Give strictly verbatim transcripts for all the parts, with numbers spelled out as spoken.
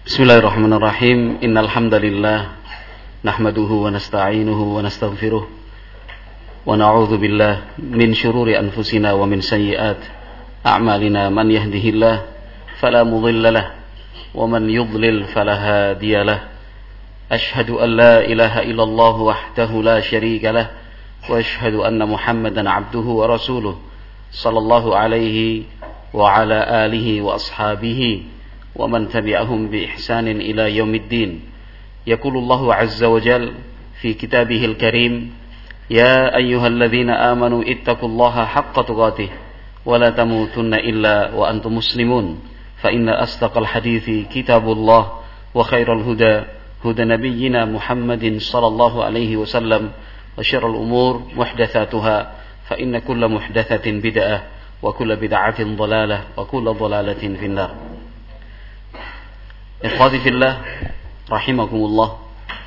Bismillahirrahmanirrahim. Innal hamdalillah nahmaduhu wa nasta'inuhu wa nastaghfiruh wa na'udzu billahi min shururi anfusina wa min sayyi'at a'malina. Man yahdihillah fala mudilla lahu wa man yudlil fala hadiya lahu. Ashhadu an la ilaha illallah wahdahu la syarika lahu wa ashhadu anna Muhammadan 'abduhu wa rasuluh sallallahu alaihi wa ala alihi wa ashabihi wa man tabi'ahum bi ihsanin ila yaumiddin. Yaqulu Allahu 'azza wa jalla fi kitabihil karim, ya ayyuhalladzina amanu ittaqullaha haqqa tuqatih wa la tamutunna illa wa antum muslimun. Fa inna asdaqal hadithi kitabullah wa khairal huda huda nabiyyina Muhammadin sallallahu alaihi wasallam wa syarrul umur muhdatsatuha fa inna kulla muhdatsatin bid'ah wa kulla bid'atin dhalalah wa kulla dhalalatin finnar. Ikhwati fillah rahimakumullah.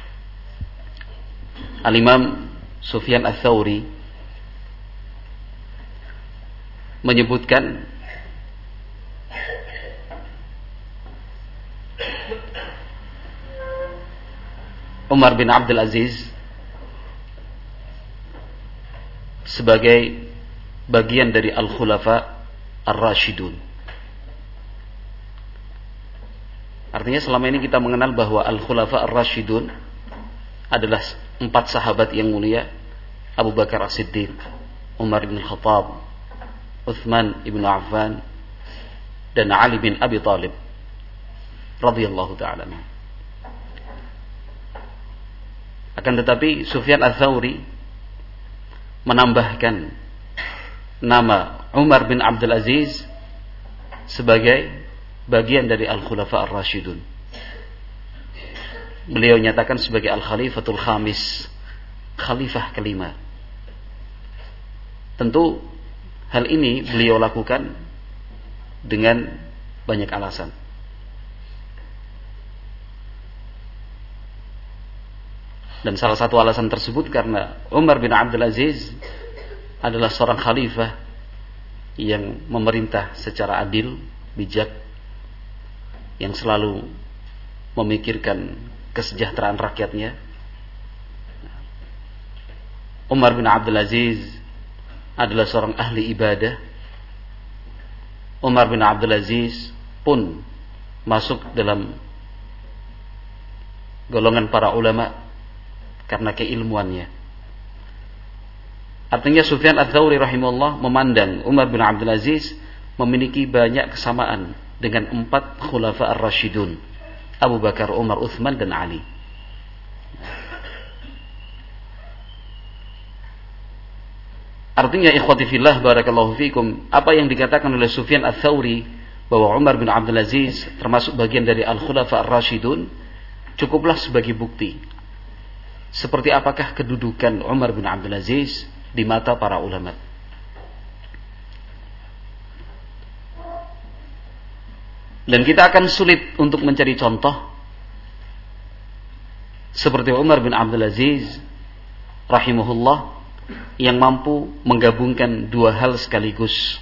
Al-Imam Sufyan Ats-Tsauri menyebutkan Umar bin Abdul Aziz sebagai bagian dari Al-Khulafa Ar-Rasyidun. Artinya selama ini kita mengenal bahwa Al-Khulafa Ar-Rasyidun adalah empat sahabat yang mulia: Abu Bakar As-Siddiq, Umar bin Khattab, Utsman ibn Affan, dan Ali bin Abi Thalib radhiyallahu ta'ala. Akan tetapi Sufyan Ats-Tsauri menambahkan nama Umar bin Abdul Aziz sebagai bagian dari Al-Khulafa Ar-Rasyidun. Beliau nyatakan sebagai Al-Khalifatul Khamis, khalifah kelima. Tentu hal ini beliau lakukan dengan banyak alasan. Dan salah satu alasan tersebut karena Umar bin Abdul Aziz adalah seorang khalifah yang memerintah secara adil, bijak, yang selalu memikirkan kesejahteraan rakyatnya. Umar bin Abdul Aziz adalah seorang ahli ibadah. Umar bin Abdul Aziz pun masuk dalam golongan para ulama karena keilmuannya. Artinya Sufyan Ats-Tsauri rahimahullah memandang Umar bin Abdul Aziz memiliki banyak kesamaan dengan empat Khulafa Ar-Rasyidun, Abu Bakar, Umar, Utsman, dan Ali. Artinya ikhwati fillah barakallahu fikum, apa yang dikatakan oleh Sufyan Ats-Tsauri bahwa Umar bin Abdul Aziz termasuk bagian dari Al-Khulafa Ar-Rasyidun cukuplah sebagai bukti seperti apakah kedudukan Umar bin Abdul Aziz di mata para ulama. Dan kita akan sulit untuk mencari contoh seperti Umar bin Abdul Aziz rahimahullah yang mampu menggabungkan dua hal sekaligus,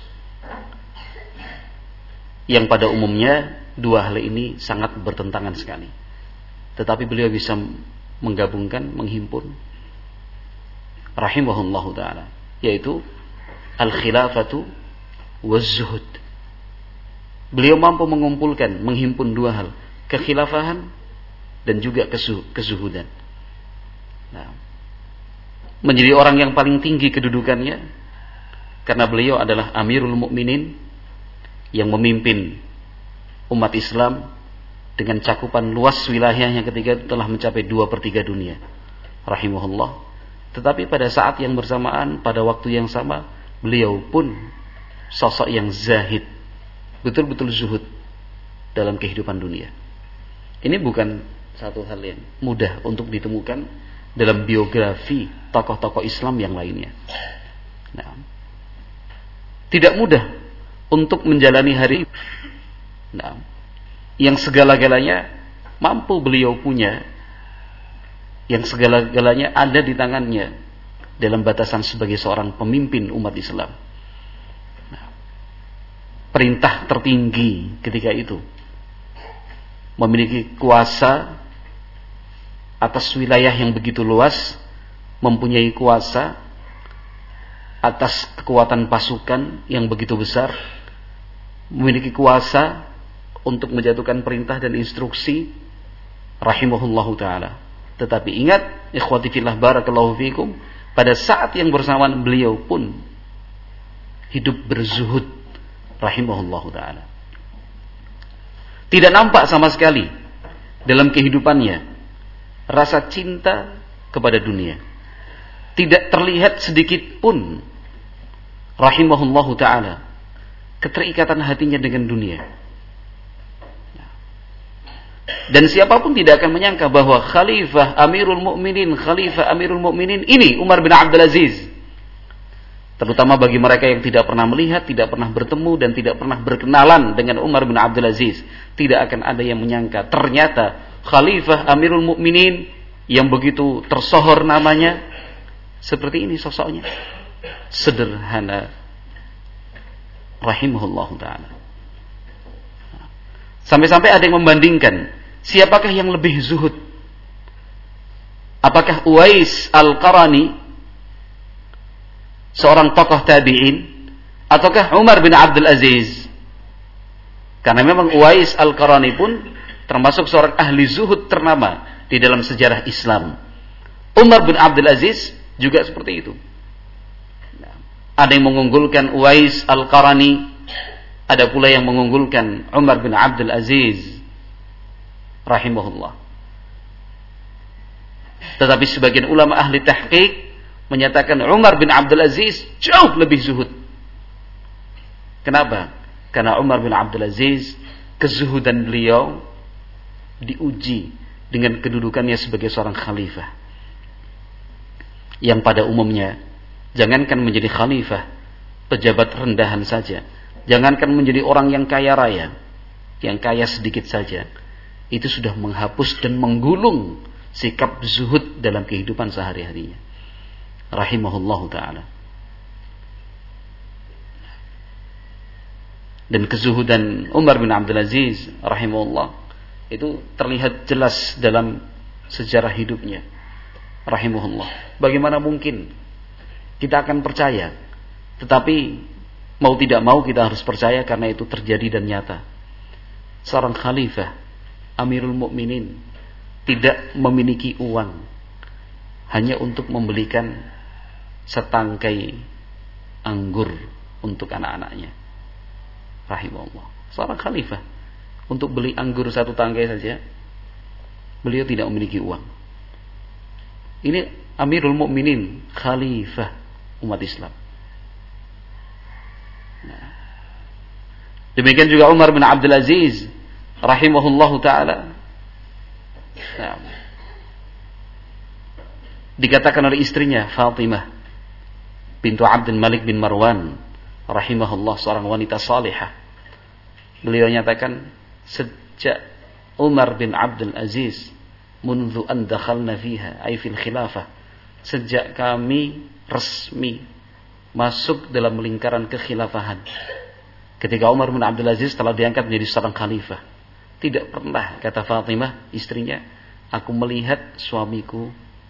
yang pada umumnya dua hal ini sangat bertentangan sekali, tetapi beliau bisa menggabungkan, menghimpun rahimahullahu ta'ala, yaitu al-khilafatu waz-zuhud. Beliau mampu mengumpulkan, menghimpun dua hal, kekhilafahan dan juga kezuhudan. Nah, menjadi orang yang paling tinggi kedudukannya karena beliau adalah Amirul Mukminin yang memimpin umat Islam dengan cakupan luas wilayahnya ketika telah mencapai dua per tiga dunia, rahimahullah. Tetapi pada saat yang bersamaan, pada waktu yang sama, beliau pun sosok yang zahid, betul-betul zuhud dalam kehidupan dunia. Ini bukan satu hal yang mudah untuk ditemukan dalam biografi tokoh-tokoh Islam yang lainnya. Nah, tidak mudah untuk menjalani hari, nah, yang segala-galanya mampu beliau punya, yang segala-galanya ada di tangannya dalam batasan sebagai seorang pemimpin umat Islam. Perintah tertinggi ketika itu memiliki kuasa atas wilayah yang begitu luas, mempunyai kuasa atas kekuatan pasukan yang begitu besar, memiliki kuasa untuk menjatuhkan perintah dan instruksi, rahimahullahu ta'ala. Tetapi ingat, ikhwati fillah barakallahu fikum, pada saat yang bersamaan beliau pun hidup berzuhud, rahimahullahu ta'ala. Tidak nampak sama sekali dalam kehidupannya rasa cinta kepada dunia. Tidak terlihat sedikit pun, rahimahullahu ta'ala, keterikatan hatinya dengan dunia. Dan siapapun tidak akan menyangka bahwa Khalifah Amirul Mukminin, Khalifah Amirul Mukminin ini Umar bin Abdul Aziz. Terutama bagi mereka yang tidak pernah melihat, tidak pernah bertemu, dan tidak pernah berkenalan dengan Umar bin Abdul Aziz, tidak akan ada yang menyangka ternyata Khalifah Amirul Mukminin yang begitu tersohor namanya seperti ini sosoknya, sederhana, rahimahullahu ta'ala. Sampai-sampai ada yang membandingkan, siapakah yang lebih zuhud? Apakah Uwais Al-Qarani, seorang tokoh tabi'in, ataukah Umar bin Abdul Aziz? Karena memang Uwais Al-Qarani pun termasuk seorang ahli zuhud ternama di dalam sejarah Islam. Umar bin Abdul Aziz juga seperti itu. Ada yang mengunggulkan Uwais Al-Qarani, ada pula yang mengunggulkan Umar bin Abdul Aziz, rahimahullah. Tetapi sebagian ulama ahli tahqiq menyatakan Umar bin Abdul Aziz jauh lebih zuhud. Kenapa? Karena Umar bin Abdul Aziz, kezuhudan beliau diuji dengan kedudukannya sebagai seorang khalifah, yang pada umumnya jangankan menjadi khalifah, pejabat rendahan saja, jangankan menjadi orang yang kaya raya, yang kaya sedikit saja, itu sudah menghapus dan menggulung sikap zuhud dalam kehidupan sehari-harinya, rahimahullahu ta'ala. Dan kezuhudan Umar bin Abdul Aziz, rahimahullah, itu terlihat jelas dalam sejarah hidupnya, rahimahullah. Bagaimana mungkin kita akan percaya, tetapi mau tidak mau kita harus percaya karena itu terjadi dan nyata. Seorang khalifah Amirul Mukminin tidak memiliki uang hanya untuk membelikan setangkai anggur untuk anak-anaknya, rahimahullah. Seorang khalifah untuk beli anggur satu tangkai saja beliau tidak memiliki uang. Ini Amirul Mukminin, khalifah umat Islam. Nah, demikian juga Umar bin Abdul Aziz, rahimahullahu ta'ala. Nah, dikatakan oleh istrinya Fatimah bintu Abdul Malik bin Marwan, rahimahullah, seorang wanita salihah. Beliau nyatakan, sejak Umar bin Abdul Aziz, mundu an dakhalna fiha, ay fil khilafah, sejak kami resmi masuk dalam lingkaran kekhilafahan, ketika Umar bin Abdul Aziz telah diangkat menjadi seorang khalifah, tidak pernah, kata Fatimah istrinya, aku melihat suamiku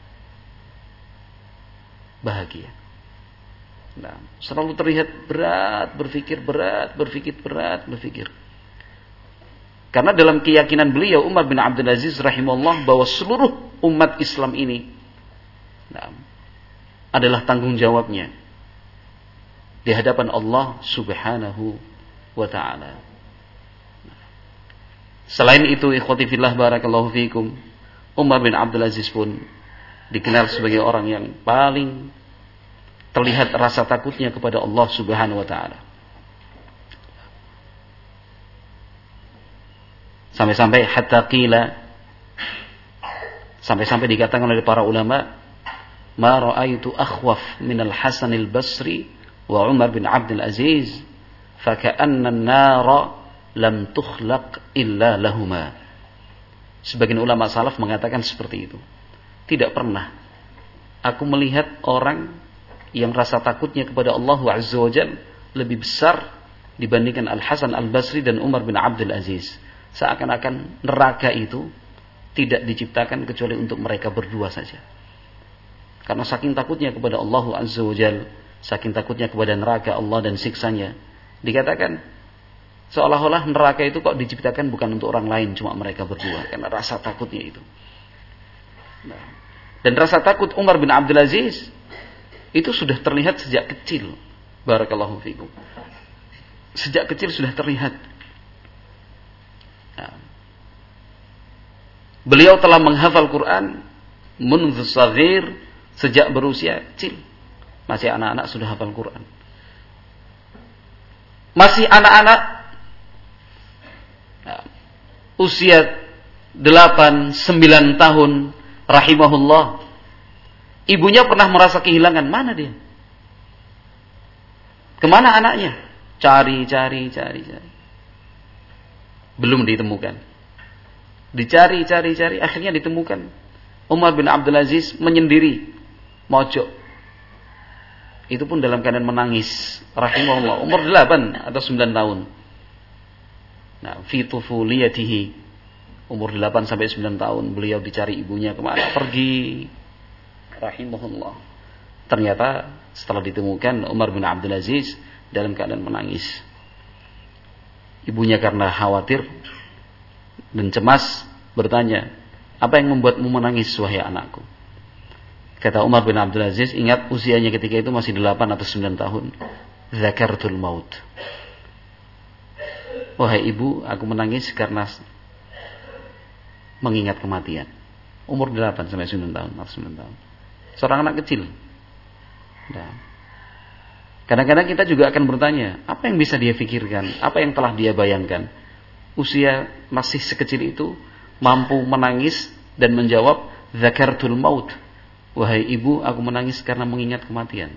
bahagia. Nah, selalu terlihat berat berpikir, berat berpikir, berat berpikir. Karena dalam keyakinan beliau Umar bin Abdul Aziz rahimahullah bahwa seluruh umat Islam ini nah, adalah tanggung jawabnya di hadapan Allah Subhanahu wa ta'ala. Selain itu, ikhwati fillah barakallahu fikum, Umar bin Abdul Aziz pun dikenal sebagai orang yang paling terlihat rasa takutnya kepada Allah Subhanahu wa ta'ala. Sampai-sampai hatta qila, sampai-sampai dikatakan oleh para ulama, ma ra'aitu akhwaf min al-Hasan al-Basri wa Umar bin Abdul Aziz fa ka'anna an-nara lam tukhlaq illa lahuma. Sebagian ulama salaf mengatakan seperti itu. Tidak pernah aku melihat orang yang rasa takutnya kepada Allah Azza wa Jalla lebih besar dibandingkan Al-Hasan Al-Basri dan Umar bin Abdul Aziz. seakan-akan neraka itu tidak diciptakan kecuali untuk mereka berdua saja. Karena saking takutnya kepada Allah Azza wa Jalla, saking takutnya kepada neraka Allah dan siksanya, dikatakan seolah-olah neraka itu kok diciptakan bukan untuk orang lain, cuma mereka berdua, karena rasa takutnya itu. Nah, dan rasa takut Umar bin Abdul Aziz itu sudah terlihat sejak kecil. Barakallahu fikum. Sejak kecil sudah terlihat. Nah, beliau telah menghafal Quran mundu saghir, sejak berusia kecil. Masih anak-anak sudah hafal Quran. Masih anak-anak, nah, usia delapan sembilan tahun, rahimahullah, ibunya pernah merasa kehilangan. Mana dia? Kemana anaknya? Cari, cari, cari, cari. Belum ditemukan. Dicari, cari, cari. Akhirnya ditemukan. Umar bin Abdul Aziz menyendiri, mojok. Itu pun dalam keadaan menangis. Rahimahullah. Umur delapan atau sembilan tahun. Nah, fi tufuliyatihi. Umur delapan sampai sembilan tahun beliau dicari ibunya, kemana pergi. Rahimahullah. Ternyata setelah ditemukan Umar bin Abdul Aziz dalam keadaan menangis. Ibunya karena khawatir dan cemas bertanya, "Apa yang membuatmu menangis, wahai anakku?" Kata Umar bin Abdul Aziz, ingat usianya ketika itu masih delapan atau sembilan tahun. Zakartul maut. Wahai ibu, aku menangis karena mengingat kematian. Umur delapan sampai sembilan tahun atau sembilan tahun. Seorang anak kecil. Nah, kadang-kadang kita juga akan bertanya, apa yang bisa dia pikirkan? Apa yang telah dia bayangkan? Usia masih sekecil itu mampu menangis dan menjawab zakartul maut. Wahai ibu, aku menangis karena mengingat kematian.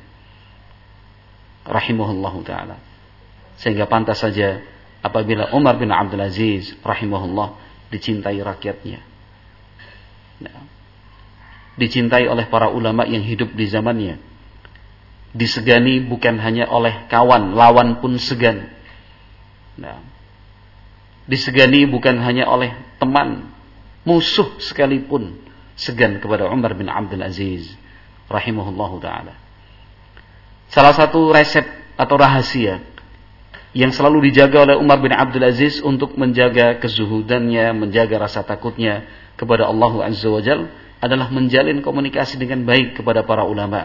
Rahimahullahu ta'ala. Sehingga pantas saja apabila Umar bin Abdul Aziz rahimahullah dicintai rakyatnya. Nah, dicintai oleh para ulama yang hidup di zamannya. Disegani bukan hanya oleh kawan, lawan pun segan. Nah, disegani bukan hanya oleh teman, musuh sekalipun segan kepada Umar bin Abdul Aziz rahimahullahu ta'ala. Salah satu resep atau rahasia yang selalu dijaga oleh Umar bin Abdul Aziz untuk menjaga kezuhudannya, menjaga rasa takutnya kepada Allah Azza wa Jalla adalah menjalin komunikasi dengan baik kepada para ulama.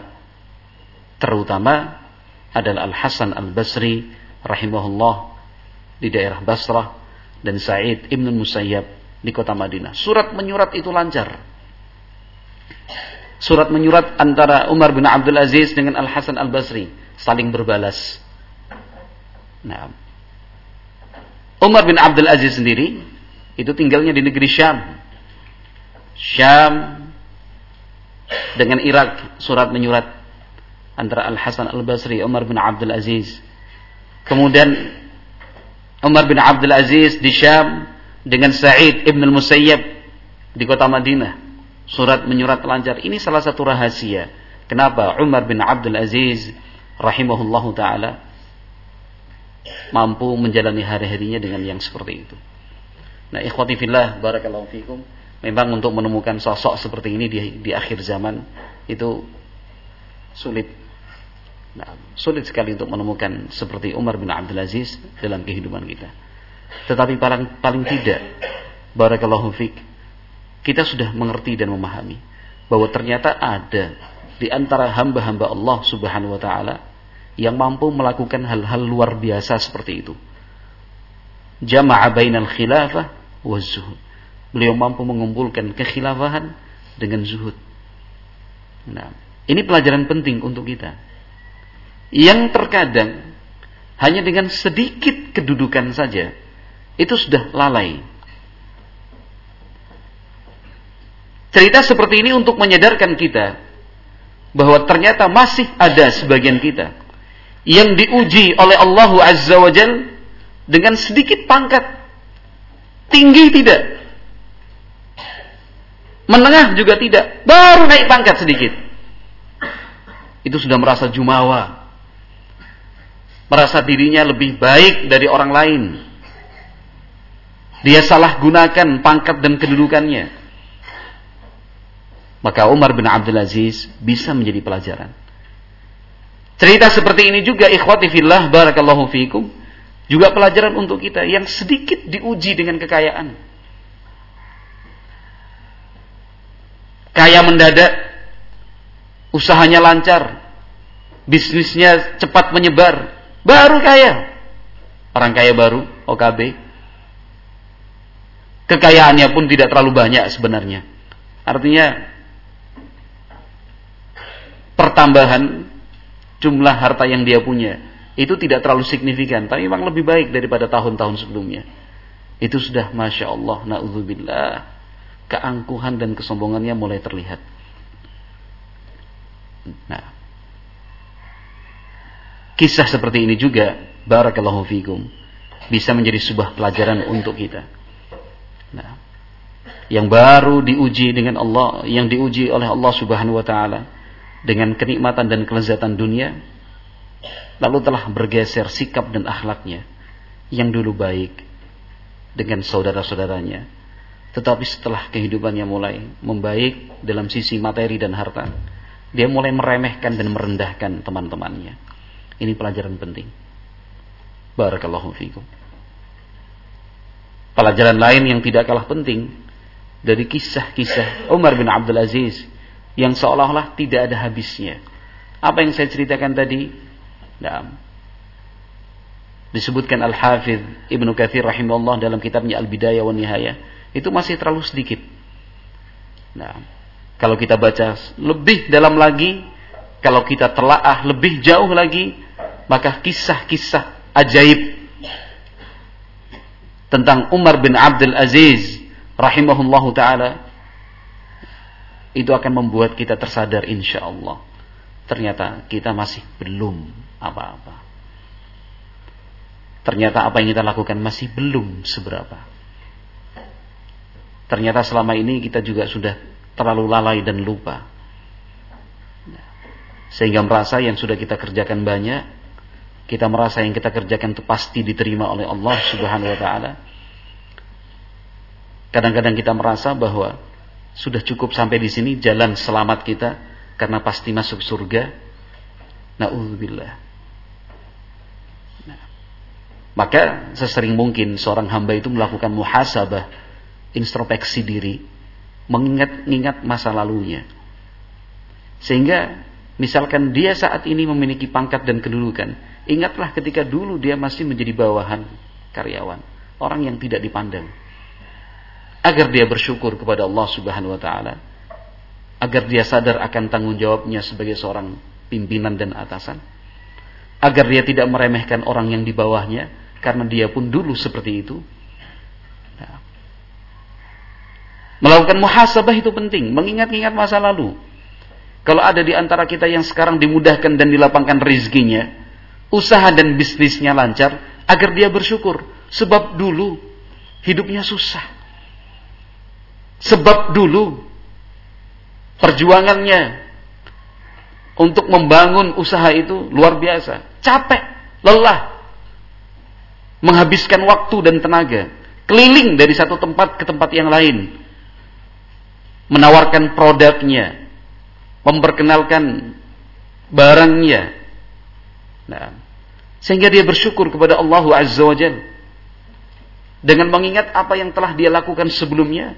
Terutama adalah Al-Hasan Al-Basri rahimahullah di daerah Basrah dan Sa'id Ibn Musayyab di kota Madinah. Surat menyurat itu lancar. Surat menyurat antara Umar bin Abdul Aziz dengan Al-Hasan Al-Basri saling berbalas. Nah, Umar bin Abdul Aziz sendiri itu tinggalnya di negeri Syam. Syam dengan Irak, surat menyurat antara Al-Hasan Al-Basri, Umar bin Abdul Aziz. Kemudian Umar bin Abdul Aziz di Syam dengan Sa'id Ibn Musayyab di kota Madinah. Surat menyurat lancar. Ini salah satu rahasia kenapa Umar bin Abdul Aziz rahimahullahu ta'ala mampu menjalani hari-harinya dengan yang seperti itu. Nah, ikhwati fillah, barakallahu fikum. Memang untuk menemukan sosok seperti ini di, di akhir zaman itu sulit. Nah, sulit sekali untuk menemukan seperti Umar bin Abdul Aziz dalam kehidupan kita. Tetapi paling, paling tidak, barakallahu fik, kita sudah mengerti dan memahami bahwa ternyata ada di antara hamba-hamba Allah Subhanahu wa ta'ala yang mampu melakukan hal-hal luar biasa seperti itu. Jama'a bainal khilafah wa zuhud. Beliau mampu mengumpulkan kekhilafahan dengan zuhud. Nah, ini pelajaran penting untuk kita. Yang terkadang hanya dengan sedikit kedudukan saja itu sudah lalai. Cerita seperti ini untuk menyadarkan kita bahwa ternyata masih ada sebagian kita yang diuji oleh Allah Azza wa Jalla dengan sedikit pangkat. Tinggi tidak, menengah juga tidak, baru naik pangkat sedikit. Itu sudah merasa jumawa, merasa dirinya lebih baik dari orang lain. dia salah gunakan pangkat dan kedudukannya, maka Umar bin Abdul Aziz bisa menjadi pelajaran. Cerita seperti ini juga, ikhwati fillah, barakallahu fiikum, juga pelajaran untuk kita yang sedikit diuji dengan kekayaan. Kaya mendadak, usahanya lancar, bisnisnya cepat menyebar, baru kaya. Orang kaya baru, O K B. Kekayaannya pun tidak terlalu banyak sebenarnya. Artinya pertambahan jumlah harta yang dia punya itu tidak terlalu signifikan, tapi memang lebih baik daripada tahun-tahun sebelumnya. Itu sudah Masya Allah, na'udzubillah, keangkuhan dan kesombongannya mulai terlihat. Nah, kisah seperti ini juga, barakallahu fikum, bisa menjadi sebuah pelajaran untuk kita. Nah, yang baru diuji dengan Allah, yang diuji oleh Allah Subhanahu wa taala dengan kenikmatan dan kelezatan dunia, lalu telah bergeser sikap dan akhlaknya yang dulu baik dengan saudara-saudaranya, tetapi setelah kehidupannya mulai membaik dalam sisi materi dan harta, dia mulai meremehkan dan merendahkan teman-temannya. Ini pelajaran penting. Barakallahu fikum. Pelajaran lain yang tidak kalah penting dari kisah-kisah Umar bin Abdul Aziz yang seolah-olah tidak ada habisnya. Apa yang saya ceritakan tadi, nah, disebutkan Al-Hafidh Ibnu Katsir rahimahullah dalam kitabnya Al-Bidayah wa Nihayah, itu masih terlalu sedikit. Nah, kalau kita baca lebih dalam lagi, kalau kita telaah lebih jauh lagi, maka kisah-kisah ajaib tentang Umar bin Abdul Aziz rahimahullahu ta'ala itu akan membuat kita tersadar, insya Allah, ternyata kita masih belum apa-apa. Ternyata apa yang kita lakukan masih belum seberapa. Ternyata selama ini kita juga sudah terlalu lalai dan lupa, sehingga merasa yang sudah kita kerjakan banyak, kita merasa yang kita kerjakan itu pasti diterima oleh Allah Subhanahu wa ta'ala. Kadang-kadang kita merasa bahwa sudah cukup sampai di sini, jalan selamat kita karena pasti masuk surga. Na'udzubillah. Nah, maka sesering mungkin seorang hamba itu melakukan muhasabah, introspeksi diri, mengingat-ingat masa lalunya. Sehingga misalkan dia saat ini memiliki pangkat dan kedudukan, ingatlah ketika dulu dia masih menjadi bawahan, karyawan, orang yang tidak dipandang. Agar dia bersyukur kepada Allah Subhanahu wa ta'ala, agar dia sadar akan tanggung jawabnya sebagai seorang pimpinan dan atasan, agar dia tidak meremehkan orang yang di bawahnya, karena dia pun dulu seperti itu. Nah, melakukan muhasabah itu penting, mengingat-ingat masa lalu. Kalau ada di antara kita yang sekarang dimudahkan dan dilapangkan rezekinya, usaha dan bisnisnya lancar, agar dia bersyukur, sebab dulu hidupnya susah. Sebab dulu perjuangannya untuk membangun usaha itu luar biasa, capek, lelah, menghabiskan waktu dan tenaga, keliling dari satu tempat ke tempat yang lain, menawarkan produknya, memperkenalkan barangnya. Nah, sehingga dia bersyukur kepada Allah Azza wa Jalla dengan mengingat apa yang telah dia lakukan sebelumnya,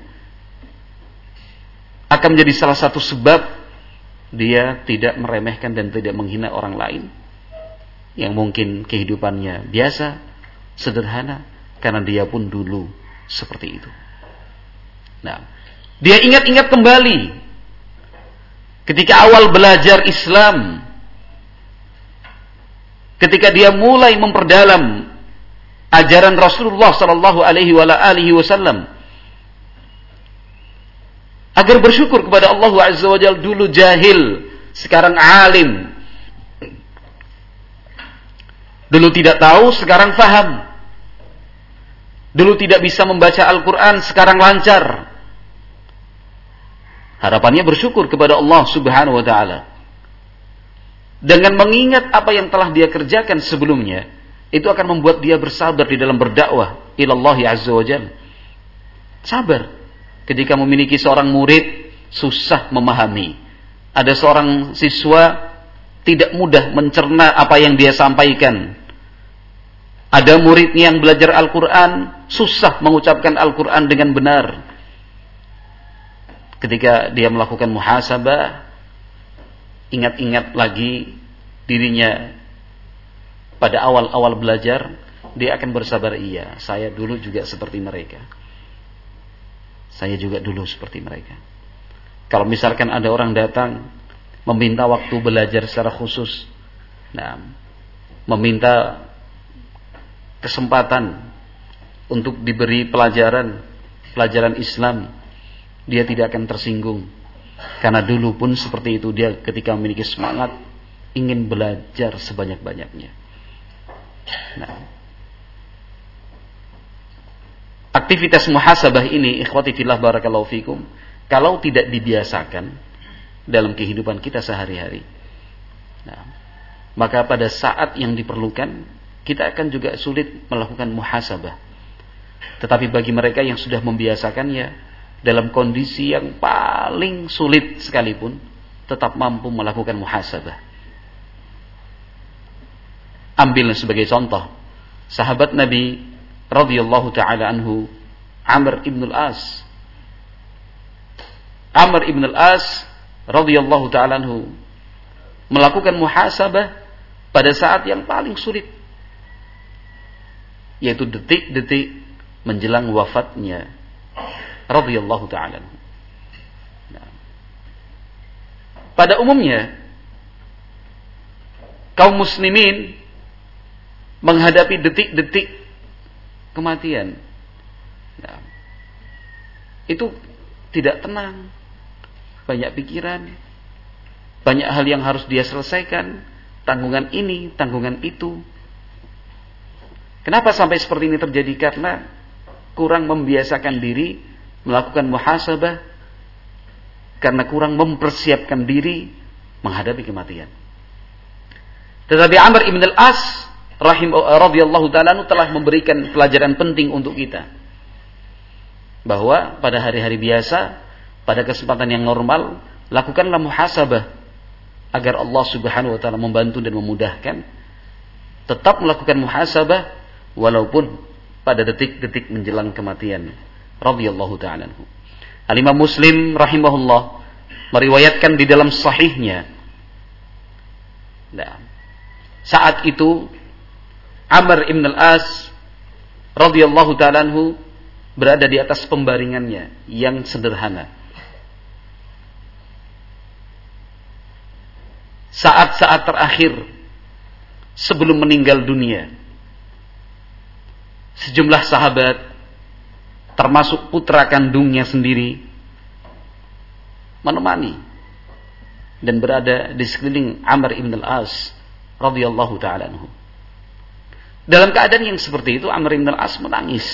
akan menjadi salah satu sebab dia tidak meremehkan dan tidak menghina orang lain yang mungkin kehidupannya biasa, sederhana, karena dia pun dulu seperti itu. Nah, dia ingat-ingat kembali ketika awal belajar Islam, ketika dia mulai memperdalam ajaran Rasulullah sallallahu alaihi wasallam, agar bersyukur kepada Allah Azza wa Jalla. Dulu jahil, sekarang alim. Dulu tidak tahu, sekarang faham. Dulu tidak bisa membaca Al-Quran, sekarang lancar. Harapannya bersyukur kepada Allah Subhanahu wa ta'ala. Dengan mengingat apa yang telah dia kerjakan sebelumnya, itu akan membuat dia bersabar di dalam berdakwah ilallah Azza wa Jalla. Sabar. Ketika memiliki seorang murid susah memahami. Ada seorang siswa tidak mudah mencerna apa yang dia sampaikan. Ada murid yang belajar Al-Quran susah mengucapkan Al-Quran dengan benar. Ketika dia melakukan muhasabah, ingat-ingat lagi dirinya pada awal-awal belajar, dia akan bersabar, iya, saya dulu juga seperti mereka. Saya juga dulu seperti mereka. Kalau misalkan ada orang datang meminta waktu belajar secara khusus, nah, meminta kesempatan untuk diberi pelajaran pelajaran Islam, dia tidak akan tersinggung. Karena dulu pun seperti itu, dia ketika memiliki semangat ingin belajar sebanyak-banyaknya. Nah, aktivitas muhasabah ini, ikhwati fillah barakallahu fikum, kalau tidak dibiasakan dalam kehidupan kita sehari-hari, nah, maka pada saat yang diperlukan kita akan juga sulit melakukan muhasabah. Tetapi bagi mereka yang sudah membiasakannya, dalam kondisi yang paling sulit sekalipun tetap mampu melakukan muhasabah. Ambil sebagai contoh sahabat Nabi radhiyallahu taala anhu, Amr ibn al-As. Amr ibn al-As radhiyallahu taala anhu melakukan muhasabah pada saat yang paling sulit, yaitu detik-detik menjelang wafatnya radhiyallahu taala anhu. Nah, pada umumnya kaum muslimin menghadapi detik-detik kematian, nah, itu tidak tenang, banyak pikiran, banyak hal yang harus dia selesaikan, tanggungan ini, tanggungan itu. Kenapa sampai seperti ini terjadi? Karena kurang membiasakan diri melakukan muhasabah, karena kurang mempersiapkan diri menghadapi kematian. Tetapi Amr ibn al-As rahim radhiyallahu ta'ala telah memberikan pelajaran penting untuk kita, bahwa pada hari-hari biasa, pada kesempatan yang normal, lakukanlah muhasabah agar Allah Subhanahu wa taala membantu dan memudahkan. Tetap melakukan muhasabah walaupun pada detik-detik menjelang kematian radhiyallahu ta'ala anhu. Al-Imam Muslim rahimahullah meriwayatkan di dalam sahihnya, nah, saat itu Amr ibn al-As radhiyallahu ta'ala anhu berada di atas pembaringannya yang sederhana. Saat-saat terakhir sebelum meninggal dunia, sejumlah sahabat termasuk putra kandungnya sendiri menemani dan berada di sekeliling Amr ibn al-As radhiyallahu ta'ala anhu. Dalam keadaan yang seperti itu, Amr ibn al-As menangis.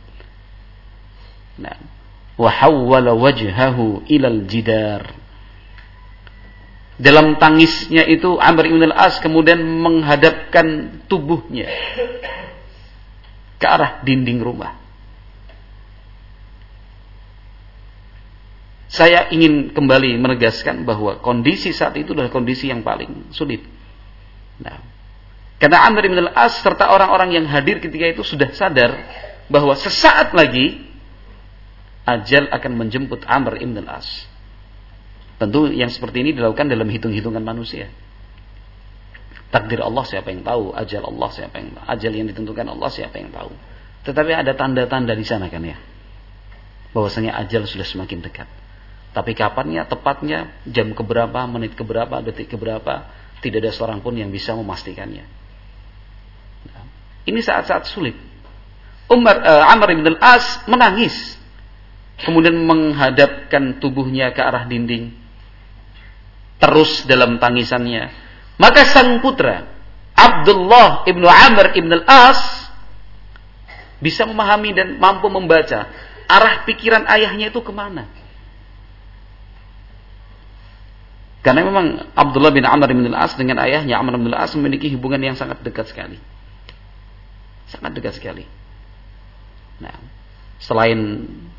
Nah, wa hawwala wajhahu ilal jidar. Dalam tangisnya itu, Amr ibn al-As kemudian menghadapkan tubuhnya ke arah dinding rumah. Saya ingin kembali menegaskan bahwa kondisi saat itu adalah kondisi yang paling sulit. Nah, karena Amr ibn al-As serta orang-orang yang hadir ketika itu sudah sadar bahwa sesaat lagi ajal akan menjemput Amr ibn al-As. Tentu yang seperti ini dilakukan dalam hitung-hitungan manusia. Takdir Allah siapa yang tahu, ajal Allah siapa yang tahu, ajal yang ditentukan Allah siapa yang tahu. Tetapi ada tanda-tanda di sana kan ya, bahwasanya ajal sudah semakin dekat. Tapi kapannya, tepatnya, jam keberapa, menit keberapa, detik keberapa, tidak ada seorang pun yang bisa memastikannya. Nah, ini saat-saat sulit. Umar, uh, Amr ibn al-As menangis, kemudian menghadapkan tubuhnya ke arah dinding, terus dalam tangisannya. Maka sang putra Abdullah ibnu Amr ibn al-As bisa memahami dan mampu membaca arah pikiran ayahnya itu kemana. Karena memang Abdullah bin Amr bin al-As dengan ayahnya Amr bin al-As memiliki hubungan yang sangat dekat sekali. Sangat dekat sekali. Nah, selain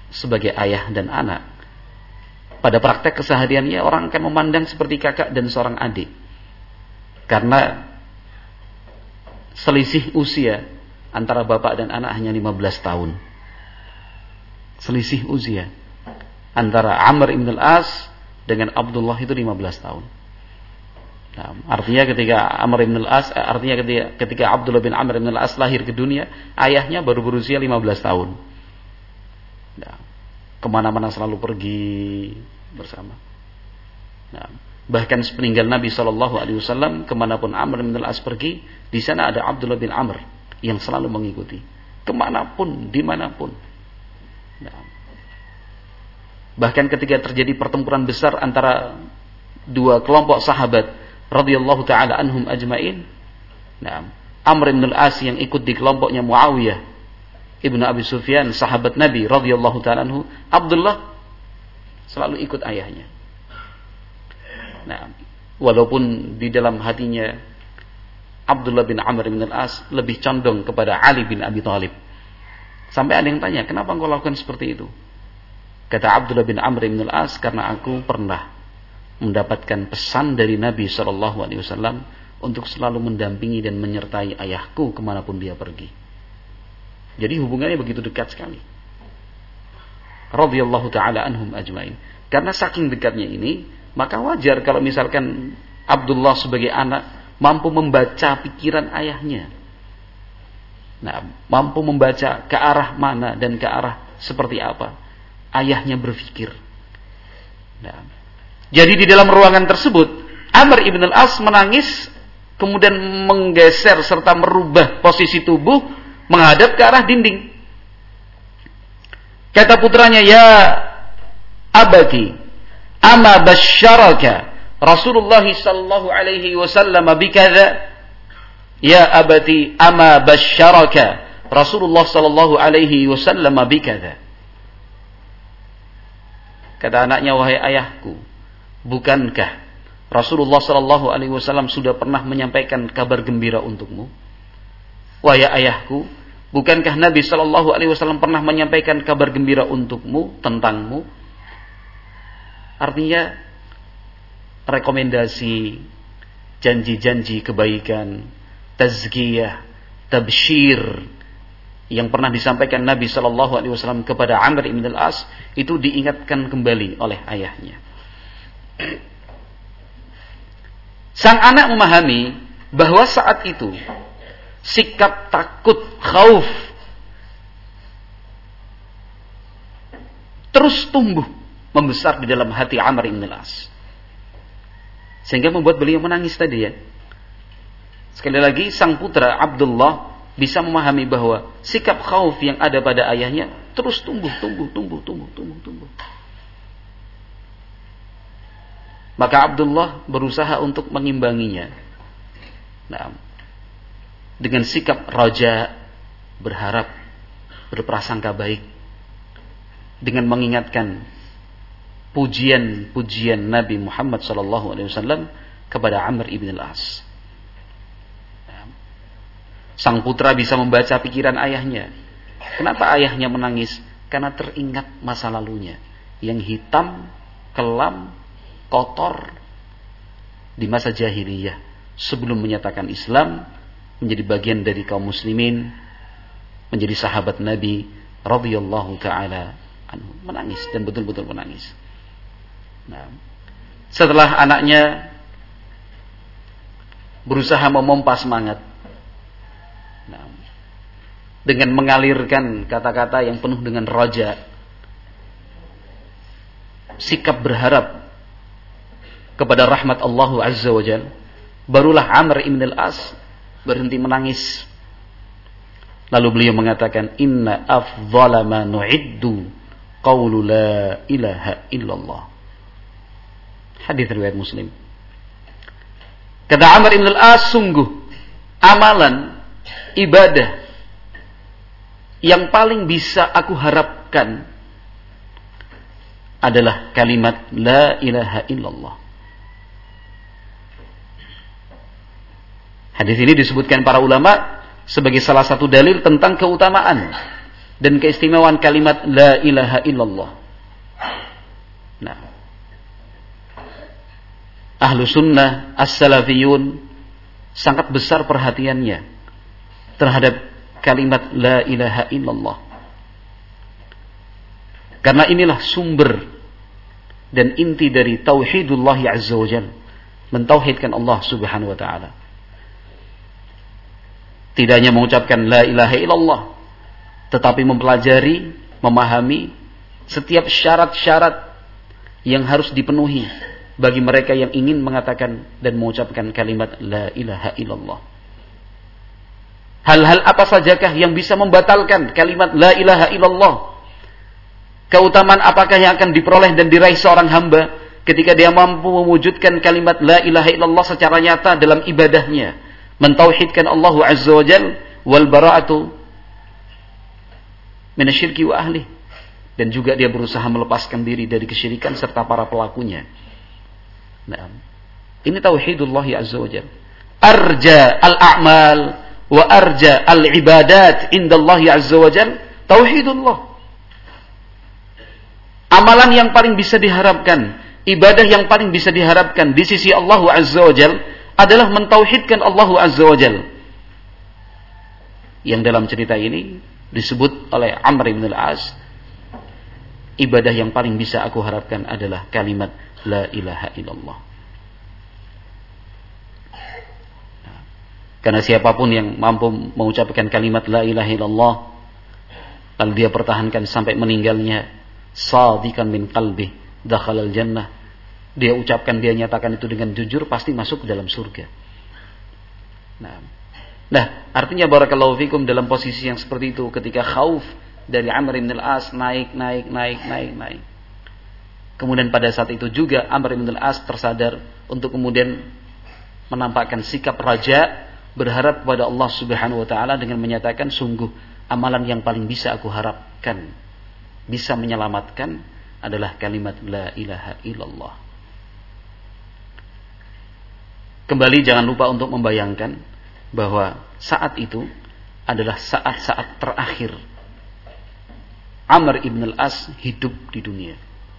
sebagai ayah dan anak. Pada praktek kesehariannya orang akan memandang seperti kakak dan seorang adik. Karena selisih usia antara bapak dan anak hanya lima belas tahun. Selisih usia antara Amr ibn al-As dengan Abdullah itu lima belas tahun. Nah, artinya ketika Amr ibn al-As, artinya ketika, ketika Abdullah bin Amr ibn al-As lahir ke dunia, ayahnya baru berusia lima belas tahun. Nah, kemana-mana selalu pergi bersama. Nah, bahkan sepeninggal Nabi shallallahu alaihi wasallam, kemanapun Amr bin al-As pergi, di sana ada Abdullah bin Amr yang selalu mengikuti, kemanapun, dimanapun. Nah, bahkan ketika terjadi pertempuran besar antara dua kelompok sahabat radhiyallahu taala anhum ajmain, nah, Amr bin al-As yang ikut di kelompoknya Muawiyah ibnu Abi Sufyan, sahabat Nabi radhiyallahu taala anhu, Abdullah selalu ikut ayahnya. Nah, walaupun di dalam hatinya Abdullah bin Amr bin al-As lebih condong kepada Ali bin Abi Thalib. Sampai ada yang tanya, kenapa engkau lakukan seperti itu? Kata Abdullah bin Amr bin al-As, karena aku pernah mendapatkan pesan dari Nabi shallallahu alaihi wasallam untuk selalu mendampingi dan menyertai ayahku kemanapun dia pergi. Jadi hubungannya begitu dekat sekali. Radhiyallahu ta'ala anhum ajmain. Karena saking dekatnya ini, maka wajar kalau misalkan Abdullah sebagai anak mampu membaca pikiran ayahnya. Nah, mampu membaca ke arah mana dan ke arah seperti apa ayahnya berpikir. Nah, jadi di dalam ruangan tersebut, Amr ibn al-As menangis, kemudian menggeser serta merubah posisi tubuh menghadap ke arah dinding. Kata putranya, ya abati, ama basyaraka Rasulullah sallallahu alaihi wasallam bikadza. Ya abati, ama basyaraka Rasulullah sallallahu alaihi wasallam bikadza. Kata anaknya, wahai ayahku, bukankah Rasulullah sallallahu alaihi wasallam sudah pernah menyampaikan kabar gembira untukmu? Wahai ayahku, bukankah Nabi sallallahu alaihi wasallam pernah menyampaikan kabar gembira untukmu, tentangmu? Artinya rekomendasi, janji-janji kebaikan, tazkiyah, tabsyir yang pernah disampaikan Nabi shallallahu alaihi wasallam kepada Amr ibn al-As itu diingatkan kembali oleh ayahnya. Sang anak memahami bahwa saat itu sikap takut, khauf terus tumbuh membesar di dalam hati Amr ibn al-As, sehingga membuat beliau menangis tadi ya. Sekali lagi, sang putra Abdullah bisa memahami bahwa sikap khauf yang ada pada ayahnya terus tumbuh, tumbuh, tumbuh, tumbuh, tumbuh, tumbuh. Maka Abdullah berusaha untuk mengimbanginya. Nah, dengan sikap raja, berharap, berprasangka baik, dengan mengingatkan pujian-pujian Nabi Muhammad sallallahu alaihi wasallam kepada Amr ibn al-As. Sang putra bisa membaca pikiran ayahnya. Kenapa ayahnya menangis? Karena teringat masa lalunya yang hitam, kelam, kotor di masa jahiliyah sebelum menyatakan Islam, menjadi bagian dari kaum muslimin, menjadi sahabat Nabi radhiyallahu taala anhu. Menangis dan betul-betul menangis. Nah, setelah anaknya berusaha memompa semangat, nah, dengan mengalirkan kata-kata yang penuh dengan raja, sikap berharap kepada rahmat Allah Azza wa Jalla, barulah Amr ibn al-As berhenti menangis. Lalu beliau mengatakan, inna afdhala ma nu'iddu qawlu la ilaha illallah. Hadis riwayat Muslim. Kata Amr ibn al-As, sungguh amalan ibadah yang paling bisa aku harapkan adalah kalimat la ilaha illallah. Hadis ini disebutkan para ulama sebagai salah satu dalil tentang keutamaan dan keistimewaan kalimat la ilaha illallah. Nah, ahlu sunnah as-salafiyun sangat besar perhatiannya terhadap kalimat la ilaha illallah. Karena inilah sumber dan inti dari tauhidullah azza wa jalla, mentauhidkan Allah subhanahu wa ta'ala. Tidak hanya mengucapkan la ilaha illallah, tetapi mempelajari, memahami setiap syarat-syarat yang harus dipenuhi bagi mereka yang ingin mengatakan dan mengucapkan kalimat la ilaha illallah. Hal-hal apa sajakah yang bisa membatalkan kalimat la ilaha illallah? Keutamaan apakah yang akan diperoleh dan diraih seorang hamba ketika dia mampu mewujudkan kalimat la ilaha illallah secara nyata dalam ibadahnya, mentauhidkan Allah azza wa jalla wal bara'atu minasyirki wa ahli, dan juga dia berusaha melepaskan diri dari kesyirikan serta para pelakunya. Nah, ini tauhidullah azza wa jalla. Arja al-a'mal wa arja al-ibadat indallahi azza wa jalla tauhidullah. Amalan yang paling bisa diharapkan, ibadah yang paling bisa diharapkan di sisi Allah azza wa jalla adalah mentauhidkan Allah azza wa jalla. Yang dalam cerita ini disebut oleh Amr ibn al-As, ibadah yang paling bisa aku harapkan adalah kalimat la ilaha illallah. Nah, karena siapapun yang mampu mengucapkan kalimat la ilaha illallah lalu dia pertahankan sampai meninggalnya, sadiqan min qalbi dakhalal jannah, dia ucapkan, dia nyatakan itu dengan jujur, pasti masuk ke dalam surga. Nah, nah artinya barakallahu fikum, dalam posisi yang seperti itu, ketika khauf dari Amr ibn al-As naik, naik, naik, naik, naik. Kemudian pada saat itu juga Amr ibn al-As tersadar untuk kemudian menampakkan sikap raja, berharap kepada Allah subhanahu wa ta'ala dengan menyatakan, sungguh amalan yang paling bisa aku harapkan, bisa menyelamatkan adalah kalimat la ilaha illallah. Kembali jangan lupa untuk membayangkan bahwa saat itu adalah saat-saat terakhir Amr ibn al-As hidup di dunia.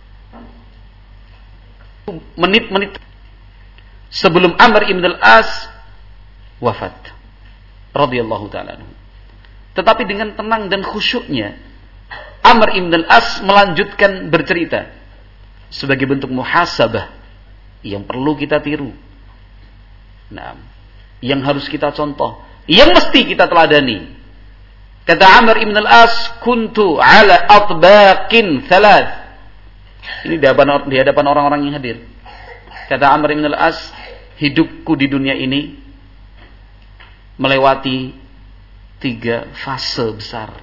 Menit-menit sebelum Amr ibn al-As wafat radhiyallahu ta'ala anhu. Tetapi dengan tenang dan khusyuknya Amr ibn al-As melanjutkan bercerita sebagai bentuk muhasabah yang perlu kita tiru. Nah, yang harus kita contoh, yang mesti kita teladani. Kata Amr ibn al-As, kuntu ala atbaqin thalath. Ini di hadapan, di hadapan orang-orang yang hadir. Kata Amr ibn al-As, hidupku di dunia ini melewati tiga fase besar.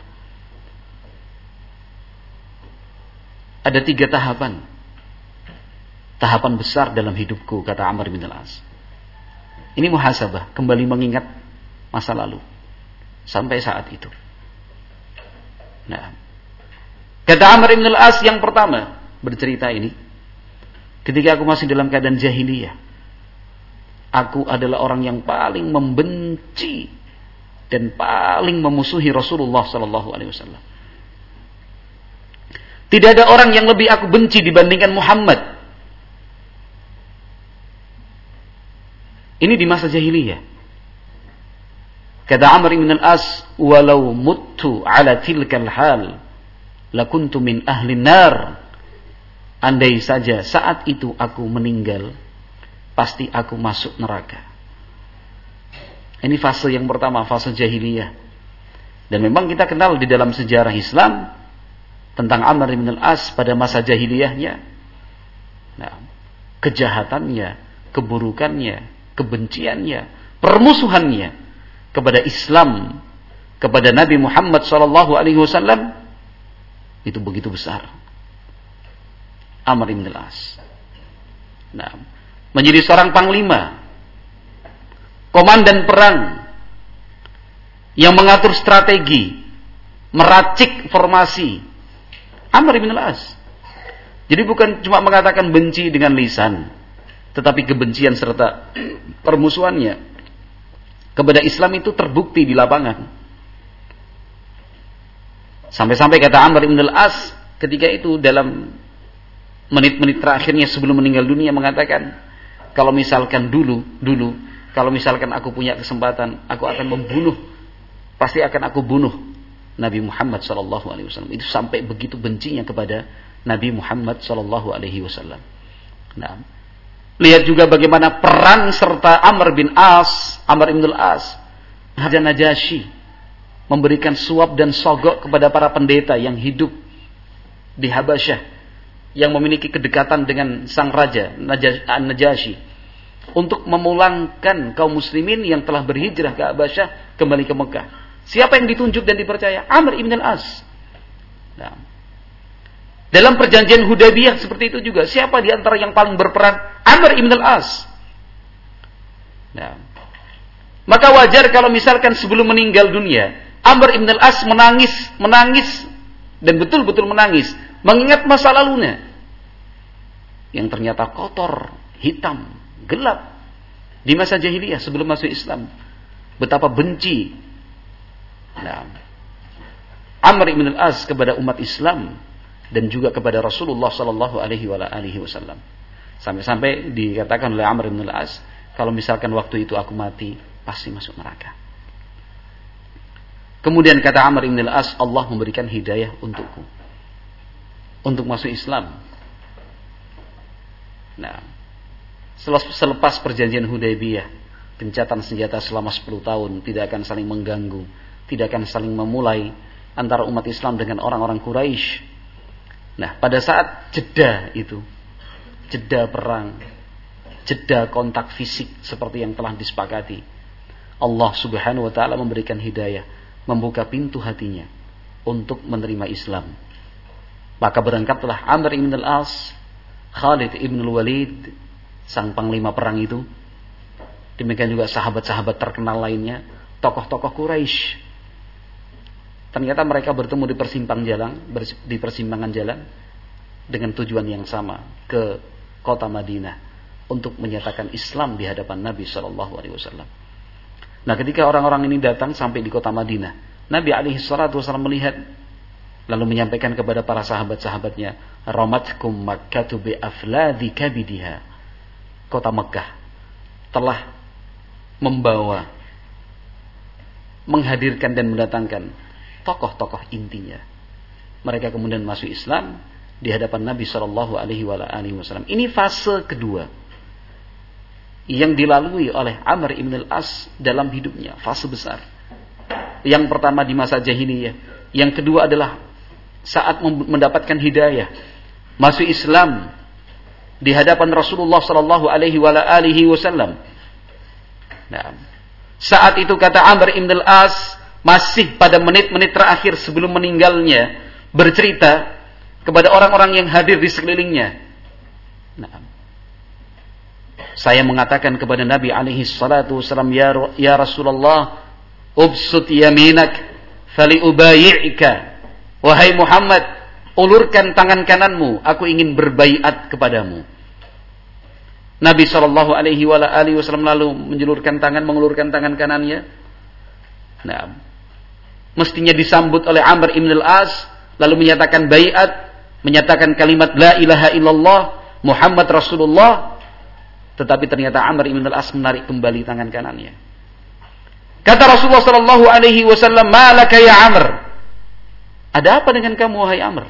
Ada tiga tahapan. Tahapan besar dalam hidupku, kata Amr ibn al-As. Ini muhasabah, kembali mengingat masa lalu sampai saat itu. Nah, kata Amr ibn al-As yang pertama bercerita ini, ketika aku masih dalam keadaan jahiliyah, aku adalah orang yang paling membenci dan paling memusuhi Rasulullah sallallahu alaihi wasallam. Tidak ada orang yang lebih aku benci dibandingkan Muhammad. Ini di masa jahiliyah. Kata Amr ibn al-As, walau muttu ala tilkal hal lakuntu min ahli nar. Andai saja saat itu aku meninggal, pasti aku masuk neraka. Ini fase yang pertama, fase jahiliyah. Dan memang kita kenal di dalam sejarah Islam tentang Amr ibn al-As pada masa jahiliyahnya. Nah, kejahatannya, keburukannya, kebenciannya, permusuhannya kepada Islam, kepada Nabi Muhammad sallallahu alaihi wasallam itu begitu besar. Amr ibn al-As. Nah, menjadi seorang panglima, komandan perang yang mengatur strategi, meracik formasi. Amr ibn al-As. Jadi bukan cuma mengatakan benci dengan lisan, tetapi kebencian serta permusuhannya kepada Islam itu terbukti di lapangan. Sampai-sampai kata Amr ibn al-As ketika itu dalam menit-menit terakhirnya sebelum meninggal dunia mengatakan, kalau misalkan dulu, dulu, kalau misalkan aku punya kesempatan, aku akan membunuh, pasti akan aku bunuh Nabi Muhammad sallallahu alaihi wasallam. Itu sampai begitu bencinya kepada Nabi Muhammad sallallahu alaihi wasallam. Nah, lihat juga bagaimana peran serta Amr bin As, Amr ibn al-As, Raja Najasyi, memberikan suap dan sogok kepada para pendeta yang hidup di Habasyah, yang memiliki kedekatan dengan sang raja Najasyi, untuk memulangkan kaum muslimin yang telah berhijrah ke Habasyah kembali ke Mekah. Siapa yang ditunjuk dan dipercaya? Amr ibn al-As. Nah, dalam perjanjian Hudaybiyah seperti itu juga, siapa di antara yang paling berperan? Amr ibn al-As. Nah, maka wajar kalau misalkan sebelum meninggal dunia Amr ibn al-As menangis, menangis dan betul-betul menangis, mengingat masa lalunya yang ternyata kotor, hitam, gelap di masa jahiliyah sebelum masuk Islam. Betapa benci nah, Amr ibn al-As kepada umat Islam dan juga kepada Rasulullah sallallahu alaihi wasallam. Sampai-sampai dikatakan oleh Amr ibn al-As, kalau misalkan waktu itu aku mati, pasti masuk neraka. Kemudian kata Amr ibn al-As, Allah memberikan hidayah untukku untuk masuk Islam. Nah, selepas perjanjian Hudaybiyah, gencatan senjata selama sepuluh tahun, tidak akan saling mengganggu, tidak akan saling memulai antara umat Islam dengan orang-orang Quraisy. Nah, pada saat jeda itu, jeda perang, jeda kontak fisik seperti yang telah disepakati, Allah Subhanahu wa taala memberikan hidayah, membuka pintu hatinya untuk menerima Islam. Maka berangkatlah Amr ibn al-As, Khalid ibn al-Walid, sang panglima perang itu, demikian juga sahabat-sahabat terkenal lainnya, tokoh-tokoh Quraisy. Ternyata mereka bertemu di persimpangan jalan, di persimpangan jalan dengan tujuan yang sama, ke kota Madinah untuk menyatakan Islam di hadapan Nabi sallallahu alaihi wasallam. Nah, ketika orang-orang ini datang sampai di kota Madinah, Nabi alaihi salatu wasallam melihat, lalu menyampaikan kepada para sahabat-sahabatnya, ramatkum makkatu bi afladhi kabidiha. Kota Mekah telah membawa, menghadirkan dan mendatangkan tokoh-tokoh intinya. Mereka kemudian masuk Islam di hadapan Nabi sallallahu alaihi wasallam. Ini fase kedua yang dilalui oleh Amr ibn al-As dalam hidupnya, fase besar. Yang pertama di masa jahiliyah, yang kedua adalah saat mendapatkan hidayah, masuk Islam di hadapan Rasulullah sallallahu alaihi wasallam. Nah, saat itu kata Amr ibn al-As, masih pada menit-menit terakhir sebelum meninggalnya, bercerita kepada orang-orang yang hadir di sekelilingnya. Nah, saya mengatakan kepada Nabi alaihi salatu wasallam, ya, ya Rasulullah, ubsut yaminak fali ubayi'ika. Wahai Muhammad, ulurkan tangan kananmu, aku ingin berbaiat kepadamu. Nabi sallallahu alaihi wasallam lalu menjulurkan tangan, mengulurkan tangan kanannya. Nah, mestinya disambut oleh Amr ibn al-As, lalu menyatakan baiat, menyatakan kalimat la ilaha illallah Muhammad Rasulullah. Tetapi ternyata Amr ibn al-As menarik kembali tangan kanannya. Kata Rasulullah sallallahu alaihi wasallam, "Malaka ya Amr?" Ada apa dengan kamu wahai Amr?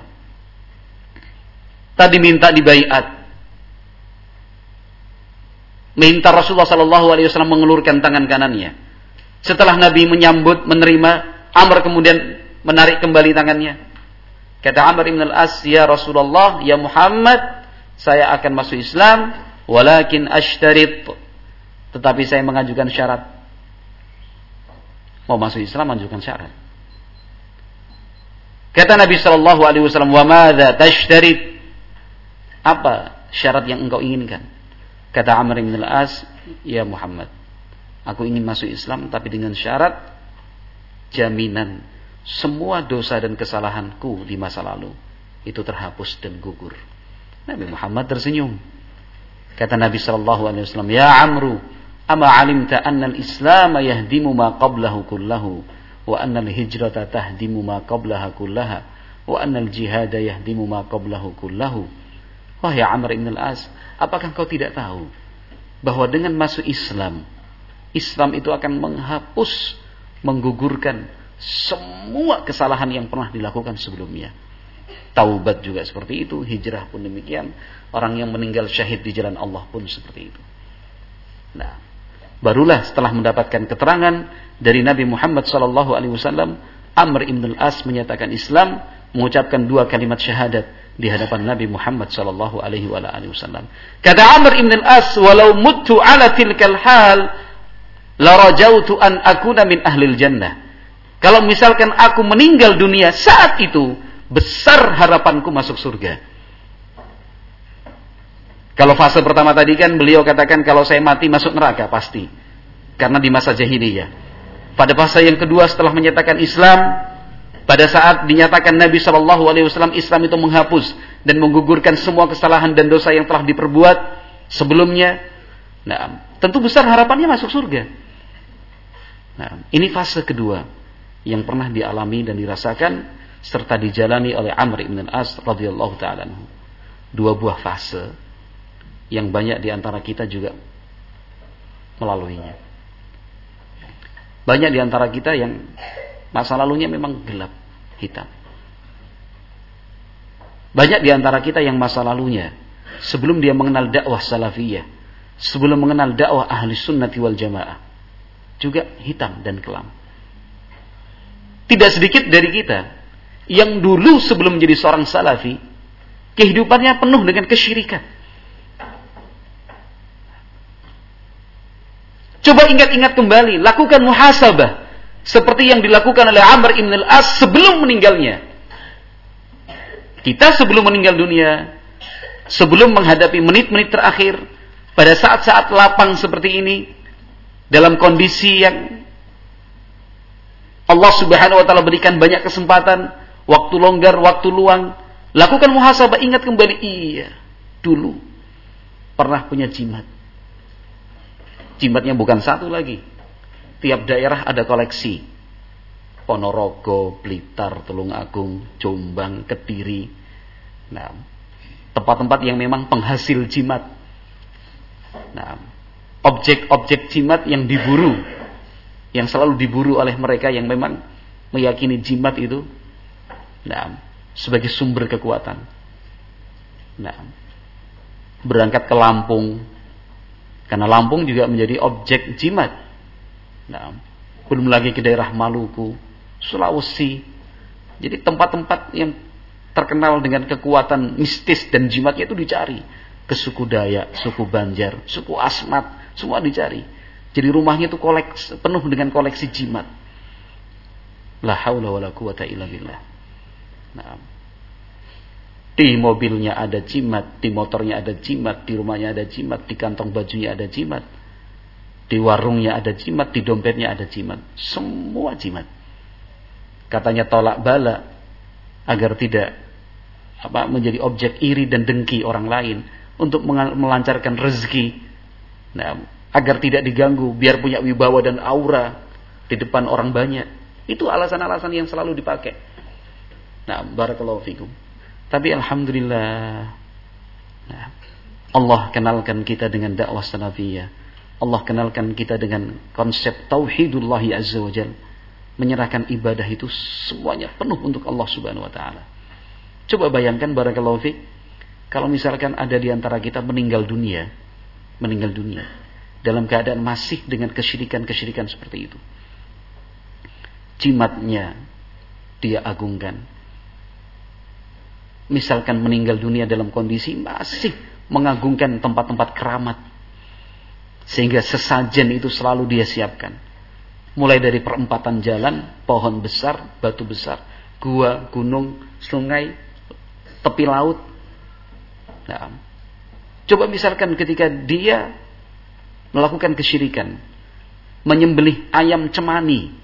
Tadi minta dibaiat, minta Rasulullah sallallahu alaihi wasallam mengulurkan tangan kanannya. Setelah Nabi menyambut, menerima, Amr kemudian menarik kembali tangannya. Kata Amr ibn al-As, "Ya Rasulullah, ya Muhammad, saya akan masuk Islam, walakin ashtarit, tetapi saya mengajukan syarat." Mau masuk Islam mengajukan syarat. Kata Nabi sallallahu alaihi wasallam, "Wa madza tashtarit?" Apa syarat yang engkau inginkan? Kata Amr ibn al-As, "Ya Muhammad, aku ingin masuk Islam tapi dengan syarat jaminan semua dosa dan kesalahanku di masa lalu itu terhapus dan gugur." Nabi Muhammad tersenyum. Kata Nabi sallallahu alaihi wasallam, "Ya Amru, ama alimta anna al-Islam yahdimu ma qablahu kullahu wa annal hijrata tahdimu ma qablaha kullaha wa annal jihada yahdimu ma qablahu kullahu. Wahai Amr ibn al-As, apakah kau tidak tahu bahwa dengan masuk Islam, Islam itu akan menghapus, menggugurkan semua kesalahan yang pernah dilakukan sebelumnya. Taubat juga seperti itu, hijrah pun demikian, orang yang meninggal syahid di jalan Allah pun seperti itu. Nah, barulah setelah mendapatkan keterangan dari Nabi Muhammad sallallahu alaihi wasallam, Amr ibn al-As menyatakan Islam, mengucapkan dua kalimat syahadat di hadapan Nabi Muhammad sallallahu alaihi wasallam. Kata Amr ibn al-As, "Walau muttu ala tilkal hal, la rajautu an akuna min ahlil jannah." Kalau misalkan aku meninggal dunia saat itu, besar harapanku masuk surga. Kalau fase pertama tadi kan beliau katakan kalau saya mati masuk neraka pasti, karena di masa jahiliyah. Pada fase yang kedua setelah menyatakan Islam, pada saat dinyatakan Nabi shallallahu alaihi wasallam Islam itu menghapus dan menggugurkan semua kesalahan dan dosa yang telah diperbuat sebelumnya, nah, tentu besar harapannya masuk surga. Nah, ini fase kedua yang pernah dialami dan dirasakan serta dijalani oleh Amr ibn al-As radhiyallahu ta'ala anhu. Dua buah fase yang banyak di antara kita juga melaluinya. Banyak di antara kita yang masa lalunya memang gelap, hitam. Banyak di antara kita yang masa lalunya sebelum dia mengenal dakwah salafiyah, sebelum mengenal dakwah ahli sunnati wal jamaah, juga hitam dan kelam. Tidak sedikit dari kita yang dulu sebelum menjadi seorang salafi, kehidupannya penuh dengan kesyirikan. Coba ingat-ingat kembali, lakukan muhasabah seperti yang dilakukan oleh Amr ibn al-As sebelum meninggalnya. Kita sebelum meninggal dunia, sebelum menghadapi menit-menit terakhir, pada saat-saat lapang seperti ini, dalam kondisi yang Allah subhanahu wa ta'ala berikan banyak kesempatan, waktu longgar, waktu luang, lakukan muhasabah, ingat kembali, iya, dulu pernah punya jimat. Jimatnya bukan satu lagi. Tiap daerah ada koleksi. Ponorogo, Blitar, Tulungagung, Jombang, Kediri. Nah, tempat-tempat yang memang penghasil jimat. Nah, objek-objek jimat yang diburu, yang selalu diburu oleh mereka yang memang meyakini jimat itu, nah, sebagai sumber kekuatan. Nah, berangkat ke Lampung, karena Lampung juga menjadi objek jimat. Nah, belum lagi ke daerah Maluku, Sulawesi. Jadi tempat-tempat yang terkenal dengan kekuatan mistis dan jimatnya itu dicari. Ke suku Dayak, suku Banjar, suku Asmat, semua dicari. Jadi rumahnya itu koleks, penuh dengan koleksi jimat. La haula wala quwata illa billah. Nah, di mobilnya ada jimat, di motornya ada jimat, di rumahnya ada jimat, di kantong bajunya ada jimat, di warungnya ada jimat, di dompetnya ada jimat. Semua jimat. Katanya tolak bala agar tidak apa menjadi objek iri dan dengki orang lain, untuk melancarkan rezeki. Nah, agar tidak diganggu, biar punya wibawa dan aura di depan orang banyak. Itu alasan-alasan yang selalu dipakai. Nah, barakallahu fikum. Tapi alhamdulillah, nah, Allah kenalkan kita dengan dakwah salafiyah. Allah kenalkan kita dengan konsep tauhidullah azza wa jalla. Menyerahkan ibadah itu semuanya penuh untuk Allah subhanahu wa ta'ala. Coba bayangkan barakallahu fiik, kalau misalkan ada di antara kita meninggal dunia, meninggal dunia dalam keadaan masih dengan kesyirikan-kesyirikan seperti itu. Jimatnya dia agungkan. Misalkan meninggal dunia dalam kondisi masih mengagungkan tempat-tempat keramat, sehingga sesajen itu selalu dia siapkan. Mulai dari perempatan jalan, pohon besar, batu besar, gua, gunung, sungai, tepi laut. Nah, coba misalkan ketika dia melakukan kesyirikan, menyembelih ayam cemani,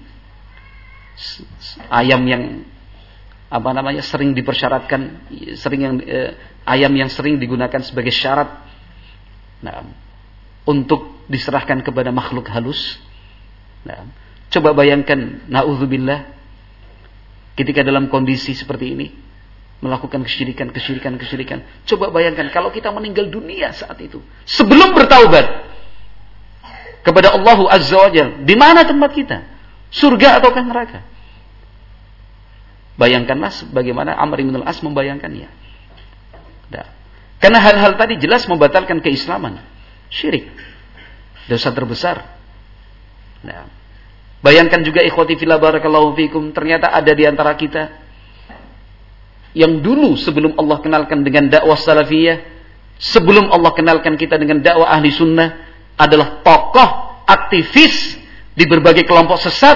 ayam yang apa namanya sering dipersyaratkan, sering yang eh, ayam yang sering digunakan sebagai syarat, nah, untuk diserahkan kepada makhluk halus. Nah, Coba bayangkan, na'udzubillah, ketika dalam kondisi seperti ini, melakukan kesyirikan, kesyirikan, kesyirikan. Coba bayangkan kalau kita meninggal dunia saat itu, sebelum bertaubat kepada Allah Azza wa Jalla, di mana tempat kita? Surga ataukah neraka? Bayangkanlah bagaimana Amr bin al-As membayangkannya. Nah, karena hal-hal tadi jelas membatalkan keislaman. Syirik, dosa terbesar. Nah, bayangkan juga ikhwati fillah barakallahu fikum, ternyata ada di antara kita yang dulu sebelum Allah kenalkan dengan dakwah salafiyah, sebelum Allah kenalkan kita dengan dakwah ahli sunnah, adalah tokoh aktivis di berbagai kelompok sesat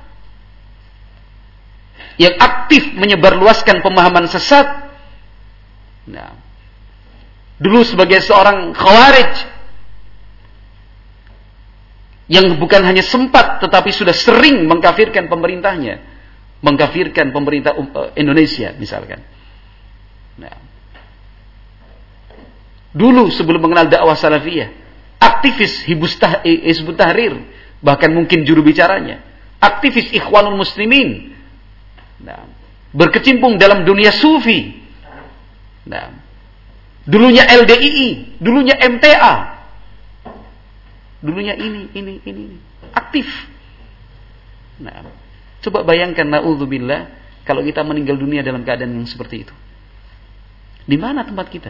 yang aktif menyebarluaskan pemahaman sesat. Nah, dulu sebagai seorang khawarij yang bukan hanya sempat tetapi sudah sering mengkafirkan pemerintahnya, mengkafirkan pemerintah Indonesia misalkan. Nah, dulu sebelum mengenal dakwah salafiyah, aktivis Hizbut Tahrir, bahkan mungkin juru bicaranya, aktivis Ikhwanul Muslimin, nah, berkecimpung dalam dunia sufi. Nah, dulunya L D I I, dulunya M T A, dulunya ini, ini, ini, aktif. Nah, coba bayangkan, na'udzubillah, kalau kita meninggal dunia dalam keadaan yang seperti itu. Di mana tempat kita?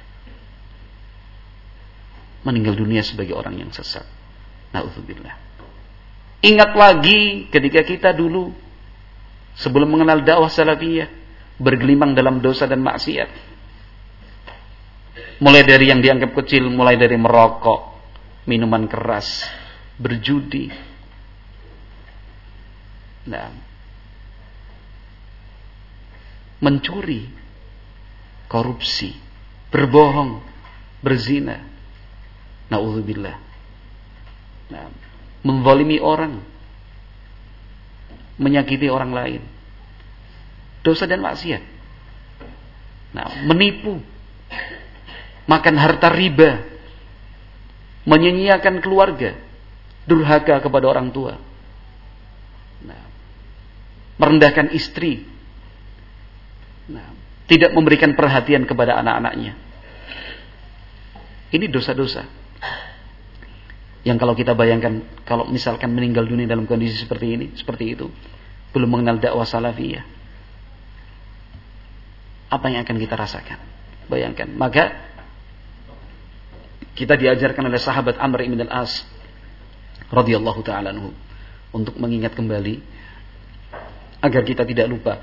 Meninggal dunia sebagai orang yang sesat. Na'udzubillah. Ingat lagi ketika kita dulu sebelum mengenal dakwah salafiyah, bergelimang dalam dosa dan maksiat. Mulai dari yang dianggap kecil, mulai dari merokok, minuman keras, berjudi. Nah, mencuri, korupsi, berbohong, berzina. Na'udzubillah. Nah, menzalimi orang, menyakiti orang lain, dosa dan maksiat. Nah, menipu, makan harta riba, menyia-nyiakan keluarga, durhaka kepada orang tua, nah, merendahkan istri, nah, tidak memberikan perhatian kepada anak-anaknya. Ini dosa-dosa yang kalau kita bayangkan, kalau misalkan meninggal dunia dalam kondisi seperti ini, seperti itu, belum mengenal dakwah salafiyah, apa yang akan kita rasakan? Bayangkan. Maka kita diajarkan oleh sahabat Amr bin al-As radhiyallahu ta'ala anhu untuk mengingat kembali agar kita tidak lupa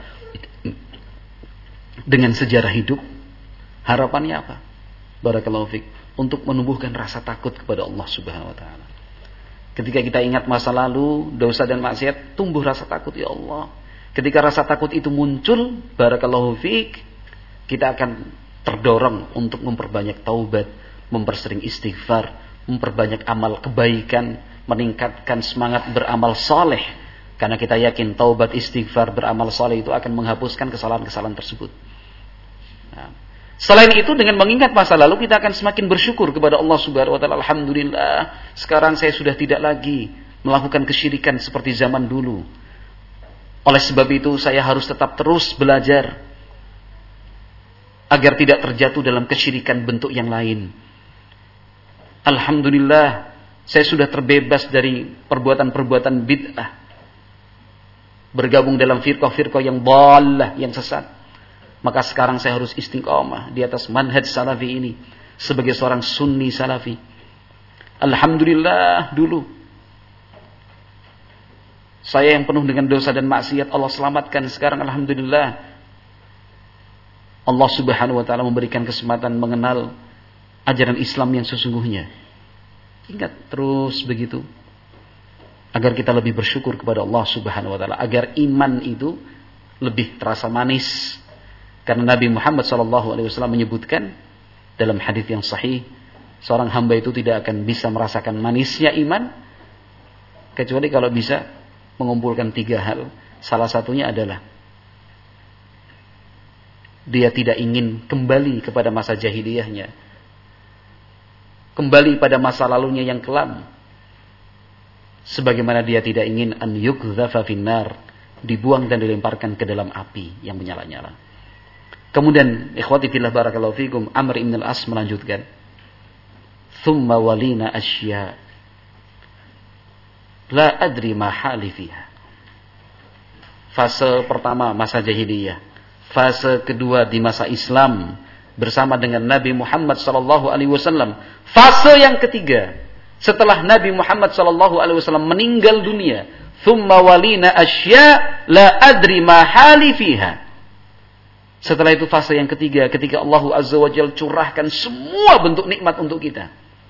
dengan sejarah hidup. Harapannya apa? Barakallahu fiik, untuk menumbuhkan rasa takut kepada Allah Subhanahu wa taala. Ketika kita ingat masa lalu, dosa dan maksiat, tumbuh rasa takut, ya Allah. Ketika rasa takut itu muncul, barakallahu fiik, kita akan terdorong untuk memperbanyak taubat, mempersering istighfar, memperbanyak amal kebaikan, meningkatkan semangat beramal soleh. Karena kita yakin taubat, istighfar, beramal soleh itu akan menghapuskan kesalahan-kesalahan tersebut. Nah, selain itu, dengan mengingat masa lalu, kita akan semakin bersyukur kepada Allah Subhanahu wa taala. Alhamdulillah, sekarang saya sudah tidak lagi melakukan kesyirikan seperti zaman dulu. Oleh sebab itu, saya harus tetap terus belajar agar tidak terjatuh dalam kesyirikan bentuk yang lain. Alhamdulillah, saya sudah terbebas dari perbuatan-perbuatan bid'ah, bergabung dalam firqah-firqah yang dhalah, yang sesat. Maka sekarang saya harus istiqamah di atas manhaj salafi ini sebagai seorang sunni salafi. Alhamdulillah, dulu saya yang penuh dengan dosa dan maksiat, Allah selamatkan. Sekarang alhamdulillah, Allah Subhanahu wa taala memberikan kesempatan mengenal ajaran Islam yang sesungguhnya. Ingat terus begitu, agar kita lebih bersyukur kepada Allah Subhanahu wa taala, agar iman itu lebih terasa manis. Karena Nabi Muhammad shallallahu alaihi wasallam menyebutkan dalam hadis yang sahih, seorang hamba itu tidak akan bisa merasakan manisnya iman kecuali kalau bisa mengumpulkan tiga hal. Salah satunya adalah dia tidak ingin kembali kepada masa jahiliyahnya, kembali pada masa lalunya yang kelam. sebagaimana dia tidak ingin an yukdzafa finnar, dibuang dan dilemparkan ke dalam api yang menyala-nyala. Kemudian ikhwati fillah barakallahu fikum, Amr ibn al-As melanjutkan, "Tsumma walina asya la adri ma hali fiha." Fase pertama masa jahiliyah, fase kedua di masa Islam bersama dengan Nabi Muhammad sallallahu alaihi wasallam, fase yang ketiga setelah Nabi Muhammad sallallahu alaihi wasallam meninggal dunia, "Tsumma walina asya la adri ma hali fiha." Setelah itu fase yang ketiga ketika Allah Azza wa Jalla curahkan semua bentuk nikmat untuk kita.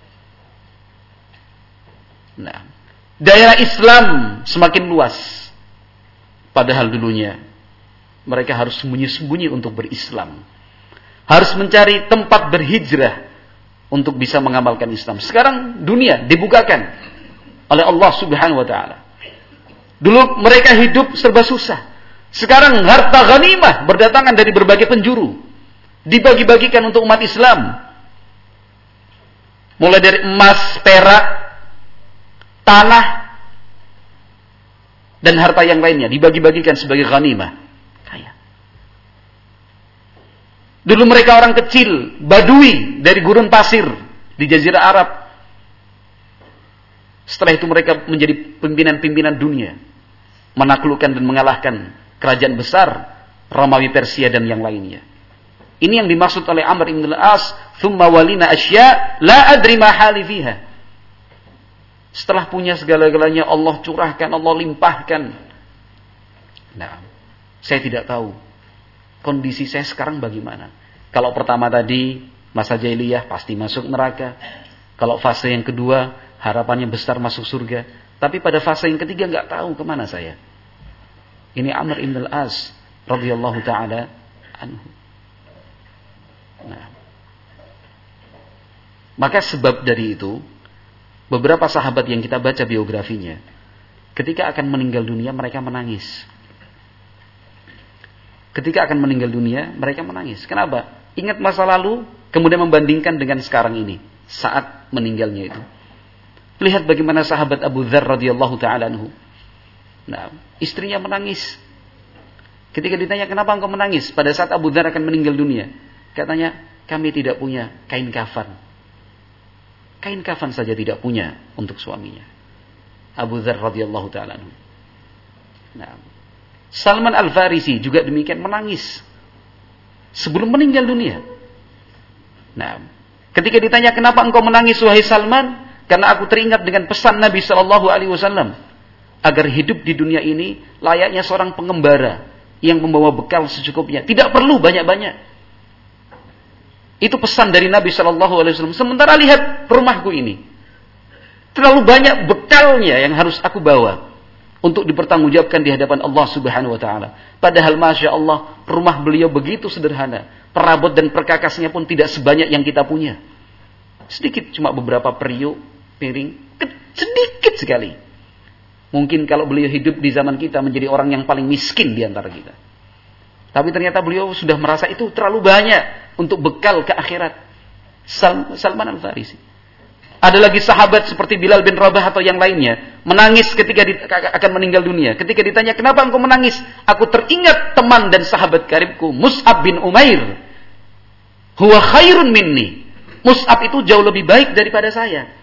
Nah, daerah Islam semakin luas. Padahal dulunya mereka harus sembunyi-sembunyi untuk berislam. Harus mencari tempat berhijrah untuk bisa mengamalkan Islam. Sekarang dunia dibukakan oleh Allah Subhanahu wa taala. Dulu mereka hidup serba susah. Sekarang harta ghanimah berdatangan dari berbagai penjuru, dibagi-bagikan untuk umat Islam. Mulai dari emas, perak, tanah, dan harta yang lainnya dibagi-bagikan sebagai ghanimah. Kaya. Dulu mereka orang kecil, badui dari gurun pasir di Jazirah Arab. Setelah itu mereka menjadi pimpinan-pimpinan dunia, menaklukkan dan mengalahkan kerajaan besar Romawi, Persia dan yang lainnya. Ini yang dimaksud oleh Amr ibn al-As, "Tsumma walina asya la adri ma hali fiha." Setelah punya segala-galanya Allah curahkan, Allah limpahkan. Nah, saya tidak tahu kondisi saya sekarang bagaimana. Kalau pertama tadi masa jahiliyah pasti masuk neraka. Kalau fase yang kedua harapannya besar masuk surga. Tapi pada fase yang ketiga nggak tahu kemana saya. Ini Amr ibn al-As radhiyallahu taala anhu. Nah, maka sebab dari itu beberapa sahabat yang kita baca biografinya, ketika akan meninggal dunia mereka menangis. Ketika akan meninggal dunia mereka menangis. Kenapa? Ingat masa lalu kemudian membandingkan dengan sekarang ini saat meninggalnya itu. Lihat bagaimana sahabat Abu Dzar radhiyallahu taala anhu. Nah, istrinya menangis. Ketika ditanya kenapa engkau menangis pada saat Abu Dzar akan meninggal dunia, katanya kami tidak punya kain kafan. Kain kafan saja tidak punya untuk suaminya. Abu Dzar radhiyallahu taala anhu. Nah, Salman Al-Farisi juga demikian menangis sebelum meninggal dunia. Nah, ketika ditanya kenapa engkau menangis wahai Salman? Karena aku teringat dengan pesan Nabi sallallahu alaihi wasallam agar hidup di dunia ini layaknya seorang pengembara yang membawa bekal secukupnya, tidak perlu banyak-banyak. Itu pesan dari Nabi sallallahu alaihi wasallam. Sementara lihat rumahku ini, terlalu banyak bekalnya yang harus aku bawa untuk dipertanggungjawabkan di hadapan Allah Subhanahu wa taala. Padahal Masya Allah, rumah beliau begitu sederhana, perabot dan perkakasnya pun tidak sebanyak yang kita punya. Sedikit, cuma beberapa periuk, piring, sedikit sekali. Mungkin kalau beliau hidup di zaman kita menjadi orang yang paling miskin di antara kita. Tapi ternyata beliau sudah merasa itu terlalu banyak untuk bekal ke akhirat. Sal- Salman Al-Farisi. Ada lagi sahabat seperti Bilal bin Rabah atau yang lainnya, menangis ketika di, akan meninggal dunia. Ketika ditanya, kenapa engkau menangis? Aku teringat teman dan sahabat karibku, Mus'ab bin Umair. Huwa khairun minni. Mus'ab itu jauh lebih baik daripada saya.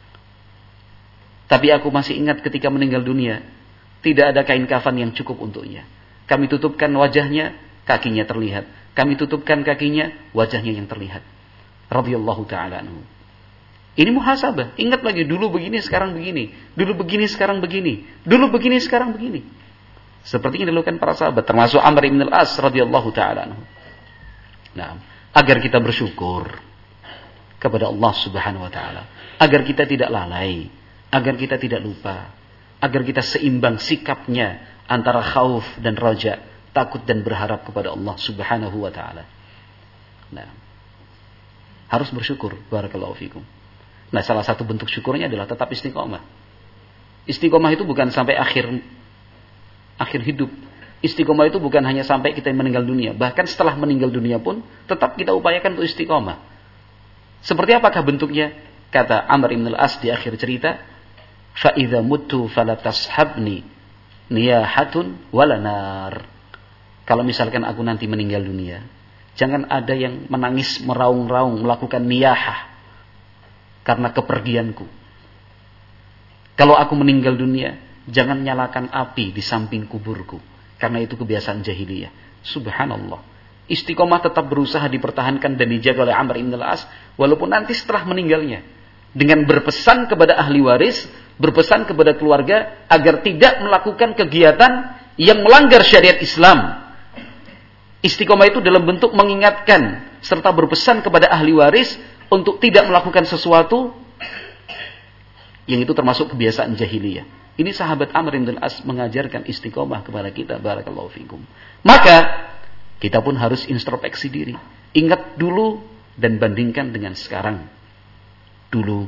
Tapi aku masih ingat ketika meninggal dunia, tidak ada kain kafan yang cukup untuknya. Kami tutupkan wajahnya, kakinya terlihat. Kami tutupkan kakinya, wajahnya yang terlihat. Radhiyallahu ta'ala anhu. Ini muhasabah. Ingat lagi, dulu begini, sekarang begini. Dulu begini, sekarang begini. Dulu begini, sekarang begini. Seperti yang dilakukan para sahabat, termasuk Amr ibn al-As radhiyallahu ta'ala anhu. Nah, agar kita bersyukur kepada Allah Subhanahu wa ta'ala. Agar kita tidak lalai. Agar kita tidak lupa. Agar kita seimbang sikapnya antara khauf dan raja. Takut dan berharap kepada Allah Subhanahu wa ta'ala. Nah, harus bersyukur. Barakallahu fikum. Nah, salah satu bentuk syukurnya adalah tetap istiqomah. Istiqomah itu bukan sampai akhir akhir hidup. Istiqomah itu bukan hanya sampai kita meninggal dunia. Bahkan setelah meninggal dunia pun tetap kita upayakan untuk istiqomah. Seperti apakah bentuknya? Kata Amr ibn al-As di akhir cerita, fa idza muttu fala tashabni niyahatun wala nar. Kalau misalkan aku nanti meninggal dunia, jangan ada yang menangis meraung-raung melakukan niyahah karena kepergianku. Kalau aku meninggal dunia, jangan nyalakan api di samping kuburku, karena itu kebiasaan jahiliyah. Subhanallah. Istiqomah tetap berusaha dipertahankan dan dijaga oleh Amr ibn al-As walaupun nanti setelah meninggalnya, dengan berpesan kepada ahli waris, berpesan kepada keluarga agar tidak melakukan kegiatan yang melanggar syariat Islam. Istiqomah itu dalam bentuk mengingatkan serta berpesan kepada ahli waris untuk tidak melakukan sesuatu yang itu termasuk kebiasaan jahiliyah. Ini sahabat Amr bin Al-As mengajarkan istiqomah kepada kita. Barakallahu fikum. Maka kita pun harus introspeksi diri. Ingat dulu dan bandingkan dengan sekarang. Dulu,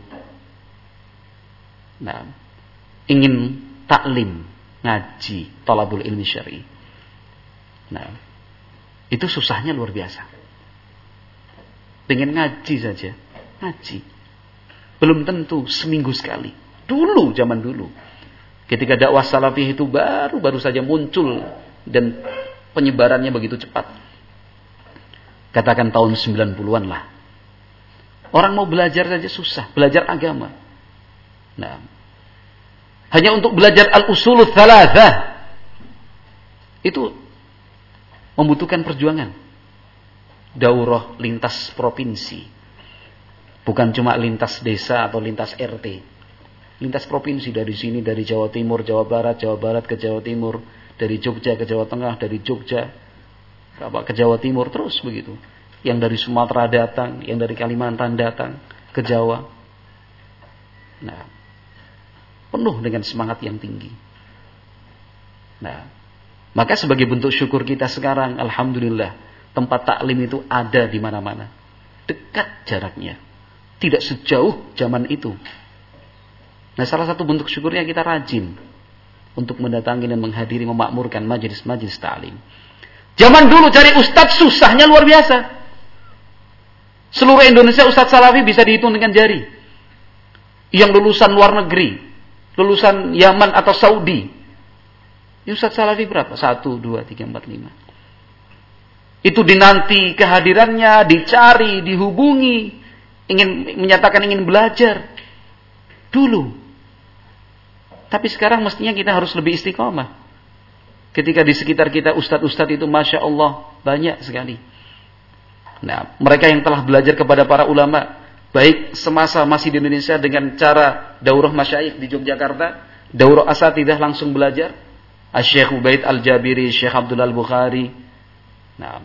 nah, ingin taklim, ngaji, talabul ilmi syar'i. Nah, itu susahnya luar biasa. Pengen ngaji saja, ngaji. Belum tentu seminggu sekali. Dulu, zaman dulu. Ketika dakwah salafiyah itu baru-baru saja muncul dan penyebarannya begitu cepat. Katakan tahun sembilan puluhan lah. Orang mau belajar saja susah, belajar agama. Nah, hanya untuk belajar al-usulul thalathah itu membutuhkan perjuangan. Daurah lintas provinsi. Bukan cuma lintas desa atau lintas R T. Lintas provinsi, dari sini, dari Jawa Timur, Jawa Barat, Jawa Barat ke Jawa Timur, dari Jogja ke Jawa Tengah, dari Jogja ke Jawa Timur, terus begitu. Yang dari Sumatera datang, yang dari Kalimantan datang ke Jawa. Nah, penuh dengan semangat yang tinggi. Nah, maka sebagai bentuk syukur kita sekarang, alhamdulillah, tempat taklim itu ada di mana-mana. Dekat jaraknya. Tidak sejauh zaman itu. Nah, salah satu bentuk syukurnya kita rajin untuk mendatangi dan menghadiri, memakmurkan majelis-majelis taklim. Zaman dulu cari ustadz susahnya luar biasa. Seluruh Indonesia ustadz salafi bisa dihitung dengan jari. Yang lulusan luar negeri, lulusan Yaman atau Saudi. Ustadz salafi berapa? Satu, dua, tiga, empat, lima. Itu dinanti kehadirannya, dicari, dihubungi, ingin menyatakan ingin belajar. Dulu. Tapi sekarang mestinya kita harus lebih istiqomah. Ketika di sekitar kita ustadz-ustadz itu Masya Allah banyak sekali. Nah, mereka yang telah belajar kepada para ulama, baik semasa masih di Indonesia dengan cara daurah masyayikh di Yogyakarta, daurah asatidah langsung belajar, Syekh Ubaid Al-Jabiri, Syekh Abdul Al-Bukhari, nah,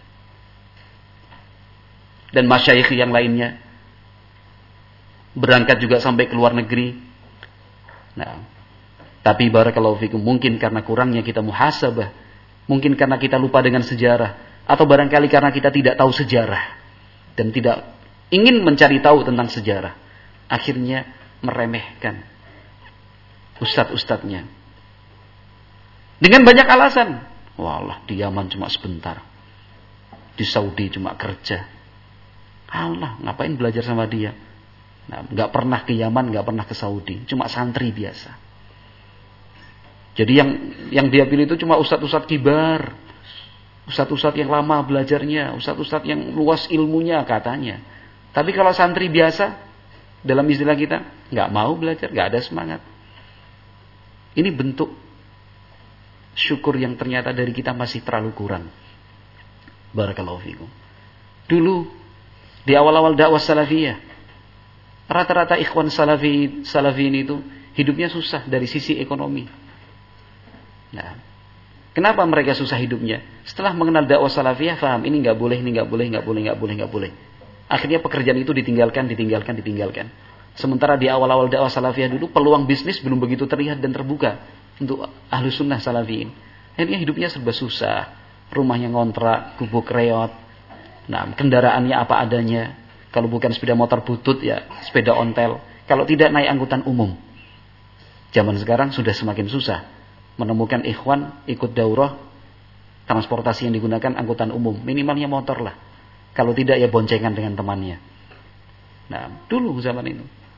dan masyayikh yang lainnya, berangkat juga sampai ke luar negeri. Nah, tapi barakallahu fikum, mungkin karena kurangnya kita muhasabah, mungkin karena kita lupa dengan sejarah, atau barangkali karena kita tidak tahu sejarah dan tidak ingin mencari tahu tentang sejarah, akhirnya meremehkan ustadz-ustadznya dengan banyak alasan. Walah, di Yaman cuma sebentar, di Saudi cuma kerja. Allah, ngapain belajar sama dia? Nah, nggak pernah ke Yaman, nggak pernah ke Saudi, cuma santri biasa. Jadi yang yang dia pilih itu cuma ustadz-ustadz kibar, ustadz-ustadz yang lama belajarnya, ustadz-ustadz yang luas ilmunya katanya. Tapi kalau santri biasa, dalam istilah kita, nggak mau belajar, nggak ada semangat. Ini bentuk syukur yang ternyata dari kita masih terlalu kurang. Barakallahu fikum. Dulu di awal-awal dakwah salafiyah, rata-rata ikhwan salafi salafiyin itu hidupnya susah dari sisi ekonomi. Nah, kenapa mereka susah hidupnya? Setelah mengenal dakwah salafiyah, faham ini nggak boleh, ini nggak boleh, nggak boleh, nggak boleh, nggak boleh. Akhirnya pekerjaan itu ditinggalkan, ditinggalkan, ditinggalkan. Sementara di awal-awal dakwah salafiyah dulu peluang bisnis belum begitu terlihat dan terbuka untuk ahlu sunnah salafiyin. Akhirnya hidupnya serba susah, rumahnya ngontrak, gubuk reot, nah kendaraannya apa adanya. Kalau bukan sepeda motor butut ya sepeda ontel. Kalau tidak naik angkutan umum. Zaman sekarang sudah semakin susah menemukan ikhwan ikut daurah, transportasi yang digunakan angkutan umum, minimalnya motor lah. Kalau tidak ya boncengan dengan temannya. Nah, dulu zaman itu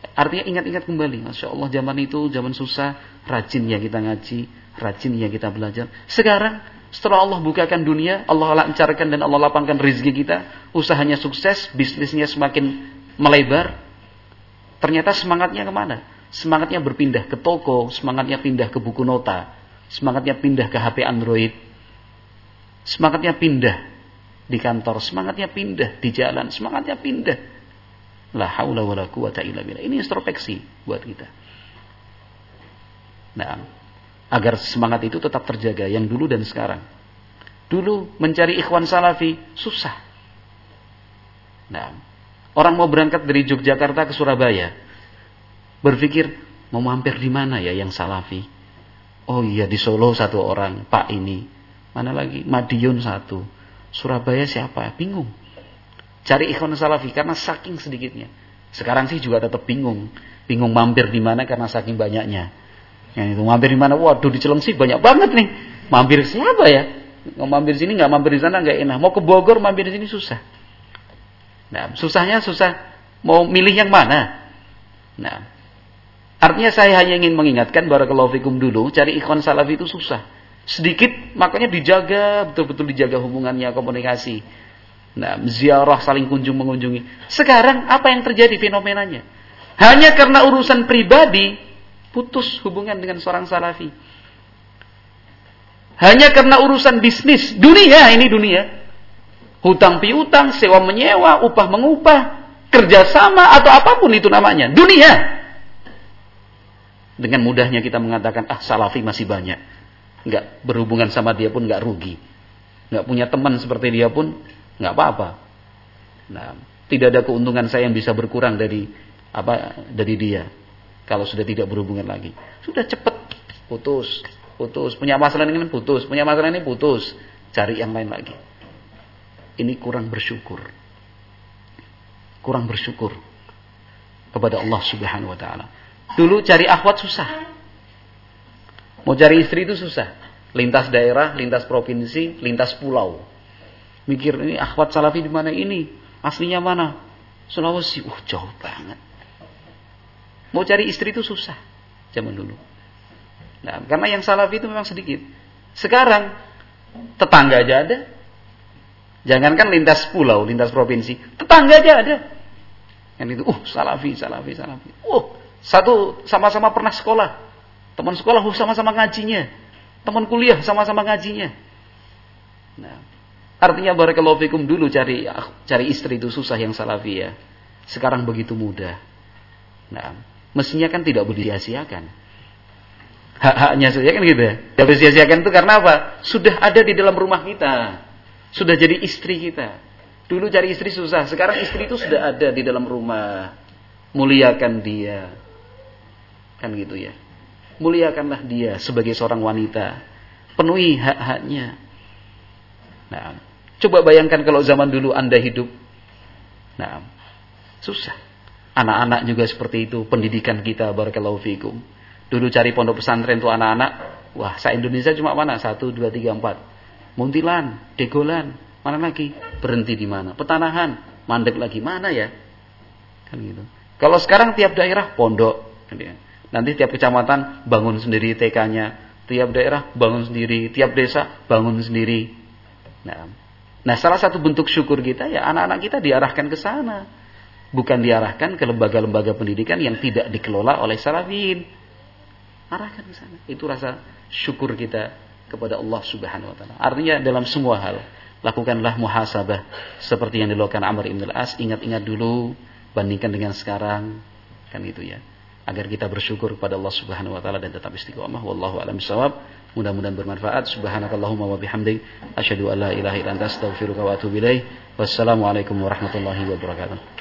Artinya ingat-ingat kembali, Masya Allah zaman itu zaman susah, rajin ya kita ngaji, rajin ya kita belajar. Sekarang setelah Allah bukakan dunia, Allah lancarkan dan Allah lapangkan rezeki kita, usahanya sukses, bisnisnya semakin melebar, ternyata semangatnya kemana? Semangatnya berpindah ke toko, semangatnya pindah ke buku nota, semangatnya pindah ke H P Android, semangatnya pindah di kantor, semangatnya pindah di jalan, semangatnya pindah. La haula wala quwata illa billah. Ini introspeksi buat kita. Nah, agar semangat itu tetap terjaga yang dulu dan sekarang. Dulu mencari ikhwan salafi susah. Nah, orang mau berangkat dari Yogyakarta ke Surabaya, berpikir mau mampir di mana ya yang salafi? Oh iya di Solo satu orang, Pak ini. Mana lagi? Madiun satu. Surabaya siapa? Bingung. Cari ikhwan salafi karena saking sedikitnya. Sekarang sih juga tetap bingung. Bingung mampir di mana karena saking banyaknya. Yang itu mampir di mana? Waduh di Cilengsi banyak banget nih. Mampir siapa ya? Mau mampir sini nggak, mampir di sana nggak enak. Mau ke Bogor mampir di sini susah. Nah, susahnya susah. Mau milih yang mana? Nah, artinya saya hanya ingin mengingatkan barakallahu fikum dulu, cari ikhwan salafi itu susah. Sedikit makanya dijaga, betul-betul dijaga hubungannya, komunikasi. Nah, ziarah saling kunjung mengunjungi. Sekarang apa yang terjadi fenomenanya? Hanya karena urusan pribadi putus hubungan dengan seorang salafi. Hanya karena urusan bisnis, dunia ini dunia. Hutang piutang, sewa menyewa, upah mengupah, kerjasama atau apapun itu namanya, dunia. Dengan mudahnya kita mengatakan, ah salafi masih banyak. Enggak berhubungan sama dia pun enggak rugi. Enggak punya teman seperti dia pun nggak apa-apa. Nah, tidak ada keuntungan saya yang bisa berkurang dari apa dari dia kalau sudah tidak berhubungan lagi. Sudah cepat putus, putus. Punya masalah ini putus, punya masalah ini putus. Cari yang lain lagi. Ini kurang bersyukur. Kurang bersyukur kepada Allah Subhanahu wa taala. Dulu cari akhwat susah. Mau cari istri itu susah. Lintas daerah, lintas provinsi, lintas pulau. Mikir ini akhwat salafi di mana ini? Aslinya mana? Sulawesi. Uh, jauh banget. Mau cari istri itu susah zaman dulu. Nah, karena yang salafi itu memang sedikit. Sekarang tetangga aja ada. Jangankan lintas pulau, lintas provinsi, tetangga aja ada. Yang itu, uh, salafi, salafi, salafi. Uh, satu sama-sama pernah sekolah. Teman sekolah uh, sama-sama ngajinya. Teman kuliah sama-sama ngajinya. Nah, artinya barakallahu fikum dulu cari cari istri itu susah yang salafi ya. Sekarang begitu mudah. Nah, mestinya kan tidak boleh disia-siakan. Hak-haknya saja kan gitu ya. Tidak boleh disia-siakan itu karena apa? Sudah ada di dalam rumah kita. Sudah jadi istri kita. Dulu cari istri susah, sekarang istri itu sudah ada di dalam rumah. Muliakan dia. Kan gitu ya. Muliakanlah dia sebagai seorang wanita. Penuhi hak-haknya. Nah, coba bayangkan kalau zaman dulu Anda hidup. Nah, susah. Anak-anak juga seperti itu. Pendidikan kita, barakallahu fikum. Dulu cari pondok pesantren untuk anak-anak. Wah, se-Indonesia cuma mana? Satu, dua, tiga, empat. Muntilan, Degolan. Mana lagi? Berhenti di mana? Petanahan. Mandek lagi. Mana ya? Kan gitu. Kalau sekarang tiap daerah pondok. Nanti tiap kecamatan bangun sendiri T K-nya. Tiap daerah bangun sendiri. Tiap desa bangun sendiri. Nah, nah salah satu bentuk syukur kita ya anak-anak kita diarahkan ke sana, bukan diarahkan ke lembaga-lembaga pendidikan yang tidak dikelola oleh salafin. Arahkan ke sana. Itu rasa syukur kita kepada Allah Subhanahu wa taala. Artinya dalam semua hal lakukanlah muhasabah seperti yang dilakukan Amr ibn al-As. Ingat-ingat dulu, bandingkan dengan sekarang, kan gitu ya. Agar kita bersyukur kepada Allah Subhanahu wa taala dan tetap istiqomah. Wallahu a'lam bishawab. Mudah-mudahan bermanfaat. Subhanakallahumma wa bihamdik asyhadu an la ilaha illa anta astaghfiruka wa atubu ilaik. Wassalamu alaikum warahmatullahi wabarakatuh.